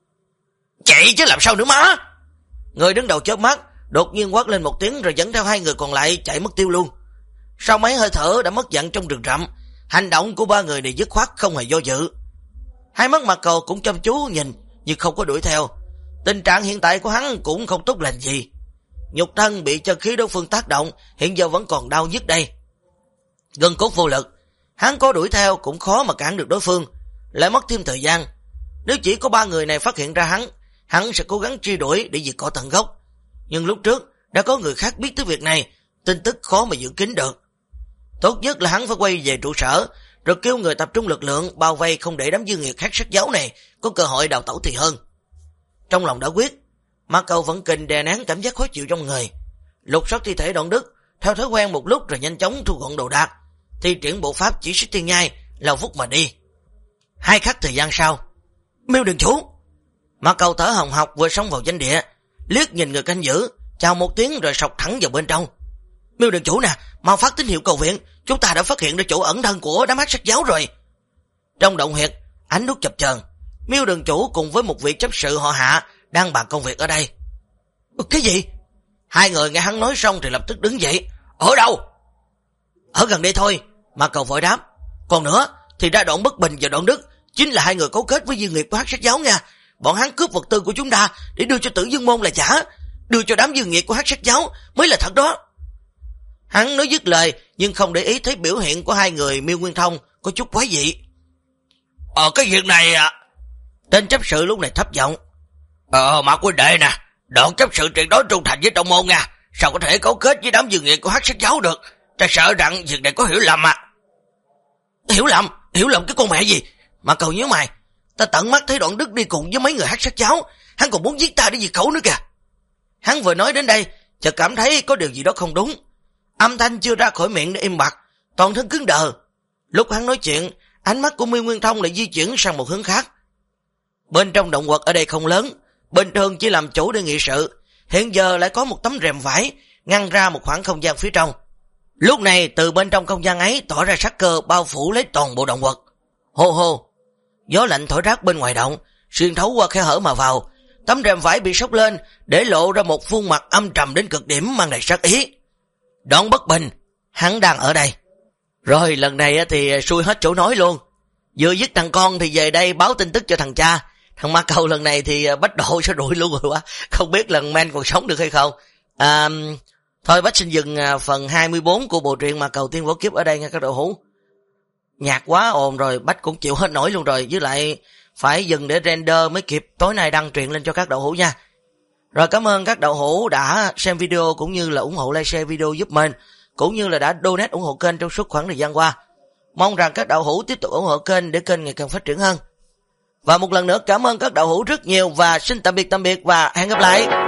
Chạy chứ làm sao nữa má? Người đứng đầu chớp mắt, đột nhiên quát lên một tiếng rồi dẫn theo hai người còn lại chạy mất tiêu luôn. Sau mấy hơi thở đã mất dặn trong rừng rậm, hành động của ba người này dứt khoát không hề do dự. Hai mắt Mạc Cầu cũng chăm chú nhìn nhưng không có đuổi theo. Tình trạng hiện tại của hắn cũng không tốt lành gì. Nhục thân bị chân khí đối phương tác động, hiện giờ vẫn còn đau nhức đây. Gân cốt vô lực, hắn có đuổi theo cũng khó mà cản được đối phương, lại mất thêm thời gian. Nếu chỉ có ba người này phát hiện ra hắn sẽ cố gắng truy đuổi để diệt cỏ tận gốc. Nhưng lúc trước đã có người khác biết tới việc này, tin tức khó mà giữ kín được. Tốt nhất là hắn phải quay về trụ sở, rồi kêu người tập trung lực lượng bao vây, không để đám dương nghiệt hát sắc giáo này có cơ hội đào tẩu thì hơn. Trong lòng đã quyết, Mạc Cầu vẫn kình đè nén cảm giác khó chịu trong người, lục soát thi thể Đoạn Đức, theo thói quen một lúc rồi nhanh chóng thu gọn đồ đạc, thi triển bộ pháp chỉ xích thiên nhai, lao vút mà đi. 2 khắc thời gian sau, Miêu đường chủ. Mạc Cầu thở hồng hộc vừa xông vào danh địa, liếc nhìn người canh giữ, chào một tiếng rồi sọc thẳng vào bên trong. Miêu đường chủ nè, mau phát tín hiệu cầu viện, chúng ta đã phát hiện ra chỗ ẩn thân của đám hắc sắc giáo rồi. Trong động huyệt, ánh đuốc chập chờn, Miêu đường chủ cùng với một vị chấp sự họ Hạ đang bàn công việc ở đây. Cái gì? Hai người nghe hắn nói xong thì lập tức đứng dậy. Ở đâu? Ở gần đây thôi, Mạc Cầu vội đáp. Còn nữa, thì ra Đoạn Bất Bình và Đoạn Đức chính là hai người cấu kết với dương nghiệp của hắc sắc giáo nha. Bọn hắn cướp vật tư của chúng ta để đưa cho Tử Dương môn là giả, đưa cho đám dương nghiệp của hắc sắc giáo mới là thật đó. Hắn nói dứt lời nhưng không để ý thấy biểu hiện của hai người Miêu Nguyên Thông có chút quái dị. Cái việc này à? Tên chấp sự lúc này thấp giọng. Mạc huynh đệ nè, Đoạn chấp sự tuyệt đối trung thành với trong môn nha, sao có thể cấu kết với đám dương nghiệp của hắc sắc giáo được? Ta sợ rằng việc này có hiểu lầm à. Hiểu lầm cái con mẹ gì? Mà Cầu nhớ mày, ta tận mắt thấy Đoạn Đức đi cùng với mấy người hắc sắc giáo, hắn còn muốn giết ta để diệt khẩu nữa kìa. Hắn vừa nói đến đây, chợt cảm thấy có điều gì đó không đúng. Âm thanh chưa ra khỏi miệng đã im bặt, toàn thân cứng đờ. Lúc hắn nói chuyện, ánh mắt của Miêu Nguyên Thông lại di chuyển sang một hướng khác. Bên trong động quật ở đây không lớn, bình thường chỉ làm chủ để nghị sự, hiện giờ lại có một tấm rèm vải ngăn ra một khoảng không gian phía trong. Lúc này từ bên trong không gian ấy tỏ ra sắc cơ bao phủ lấy toàn bộ động quật. Hô hô, gió lạnh thổi rát bên ngoài động, xuyên thấu qua khe hở mà vào. Tấm rèm vải bị sốc lên để lộ ra một khuôn mặt âm trầm đến cực điểm mang đầy sát ý. Đoạn Bất Bình, hắn đang ở đây. Rồi lần này thì xui hết chỗ nói luôn. Vừa dứt thằng con thì về đây báo tin tức cho thằng cha. Thằng Mạc Cầu lần này thì bách độ sẽ rụi luôn rồi quá. Không biết lần men còn sống được hay không. Thôi Bách xin dừng phần 24 của bộ truyện Mạc Cầu Tiên Võ Kiếp ở đây nha các đội hữu. Nhạc quá ồn rồi, Bách cũng chịu hết nổi luôn rồi. Với lại phải dừng để render mới kịp tối nay đăng truyện lên cho các đội hữu nha. Rồi cảm ơn các đội hữu đã xem video cũng như là ủng hộ like share video giúp mình, cũng như là đã donate ủng hộ kênh trong suốt khoảng thời gian qua. Mong rằng các đội hữu tiếp tục ủng hộ kênh để kênh ngày càng phát triển hơn. Và một lần nữa cảm ơn các đội hữu rất nhiều và xin tạm biệt và hẹn gặp lại.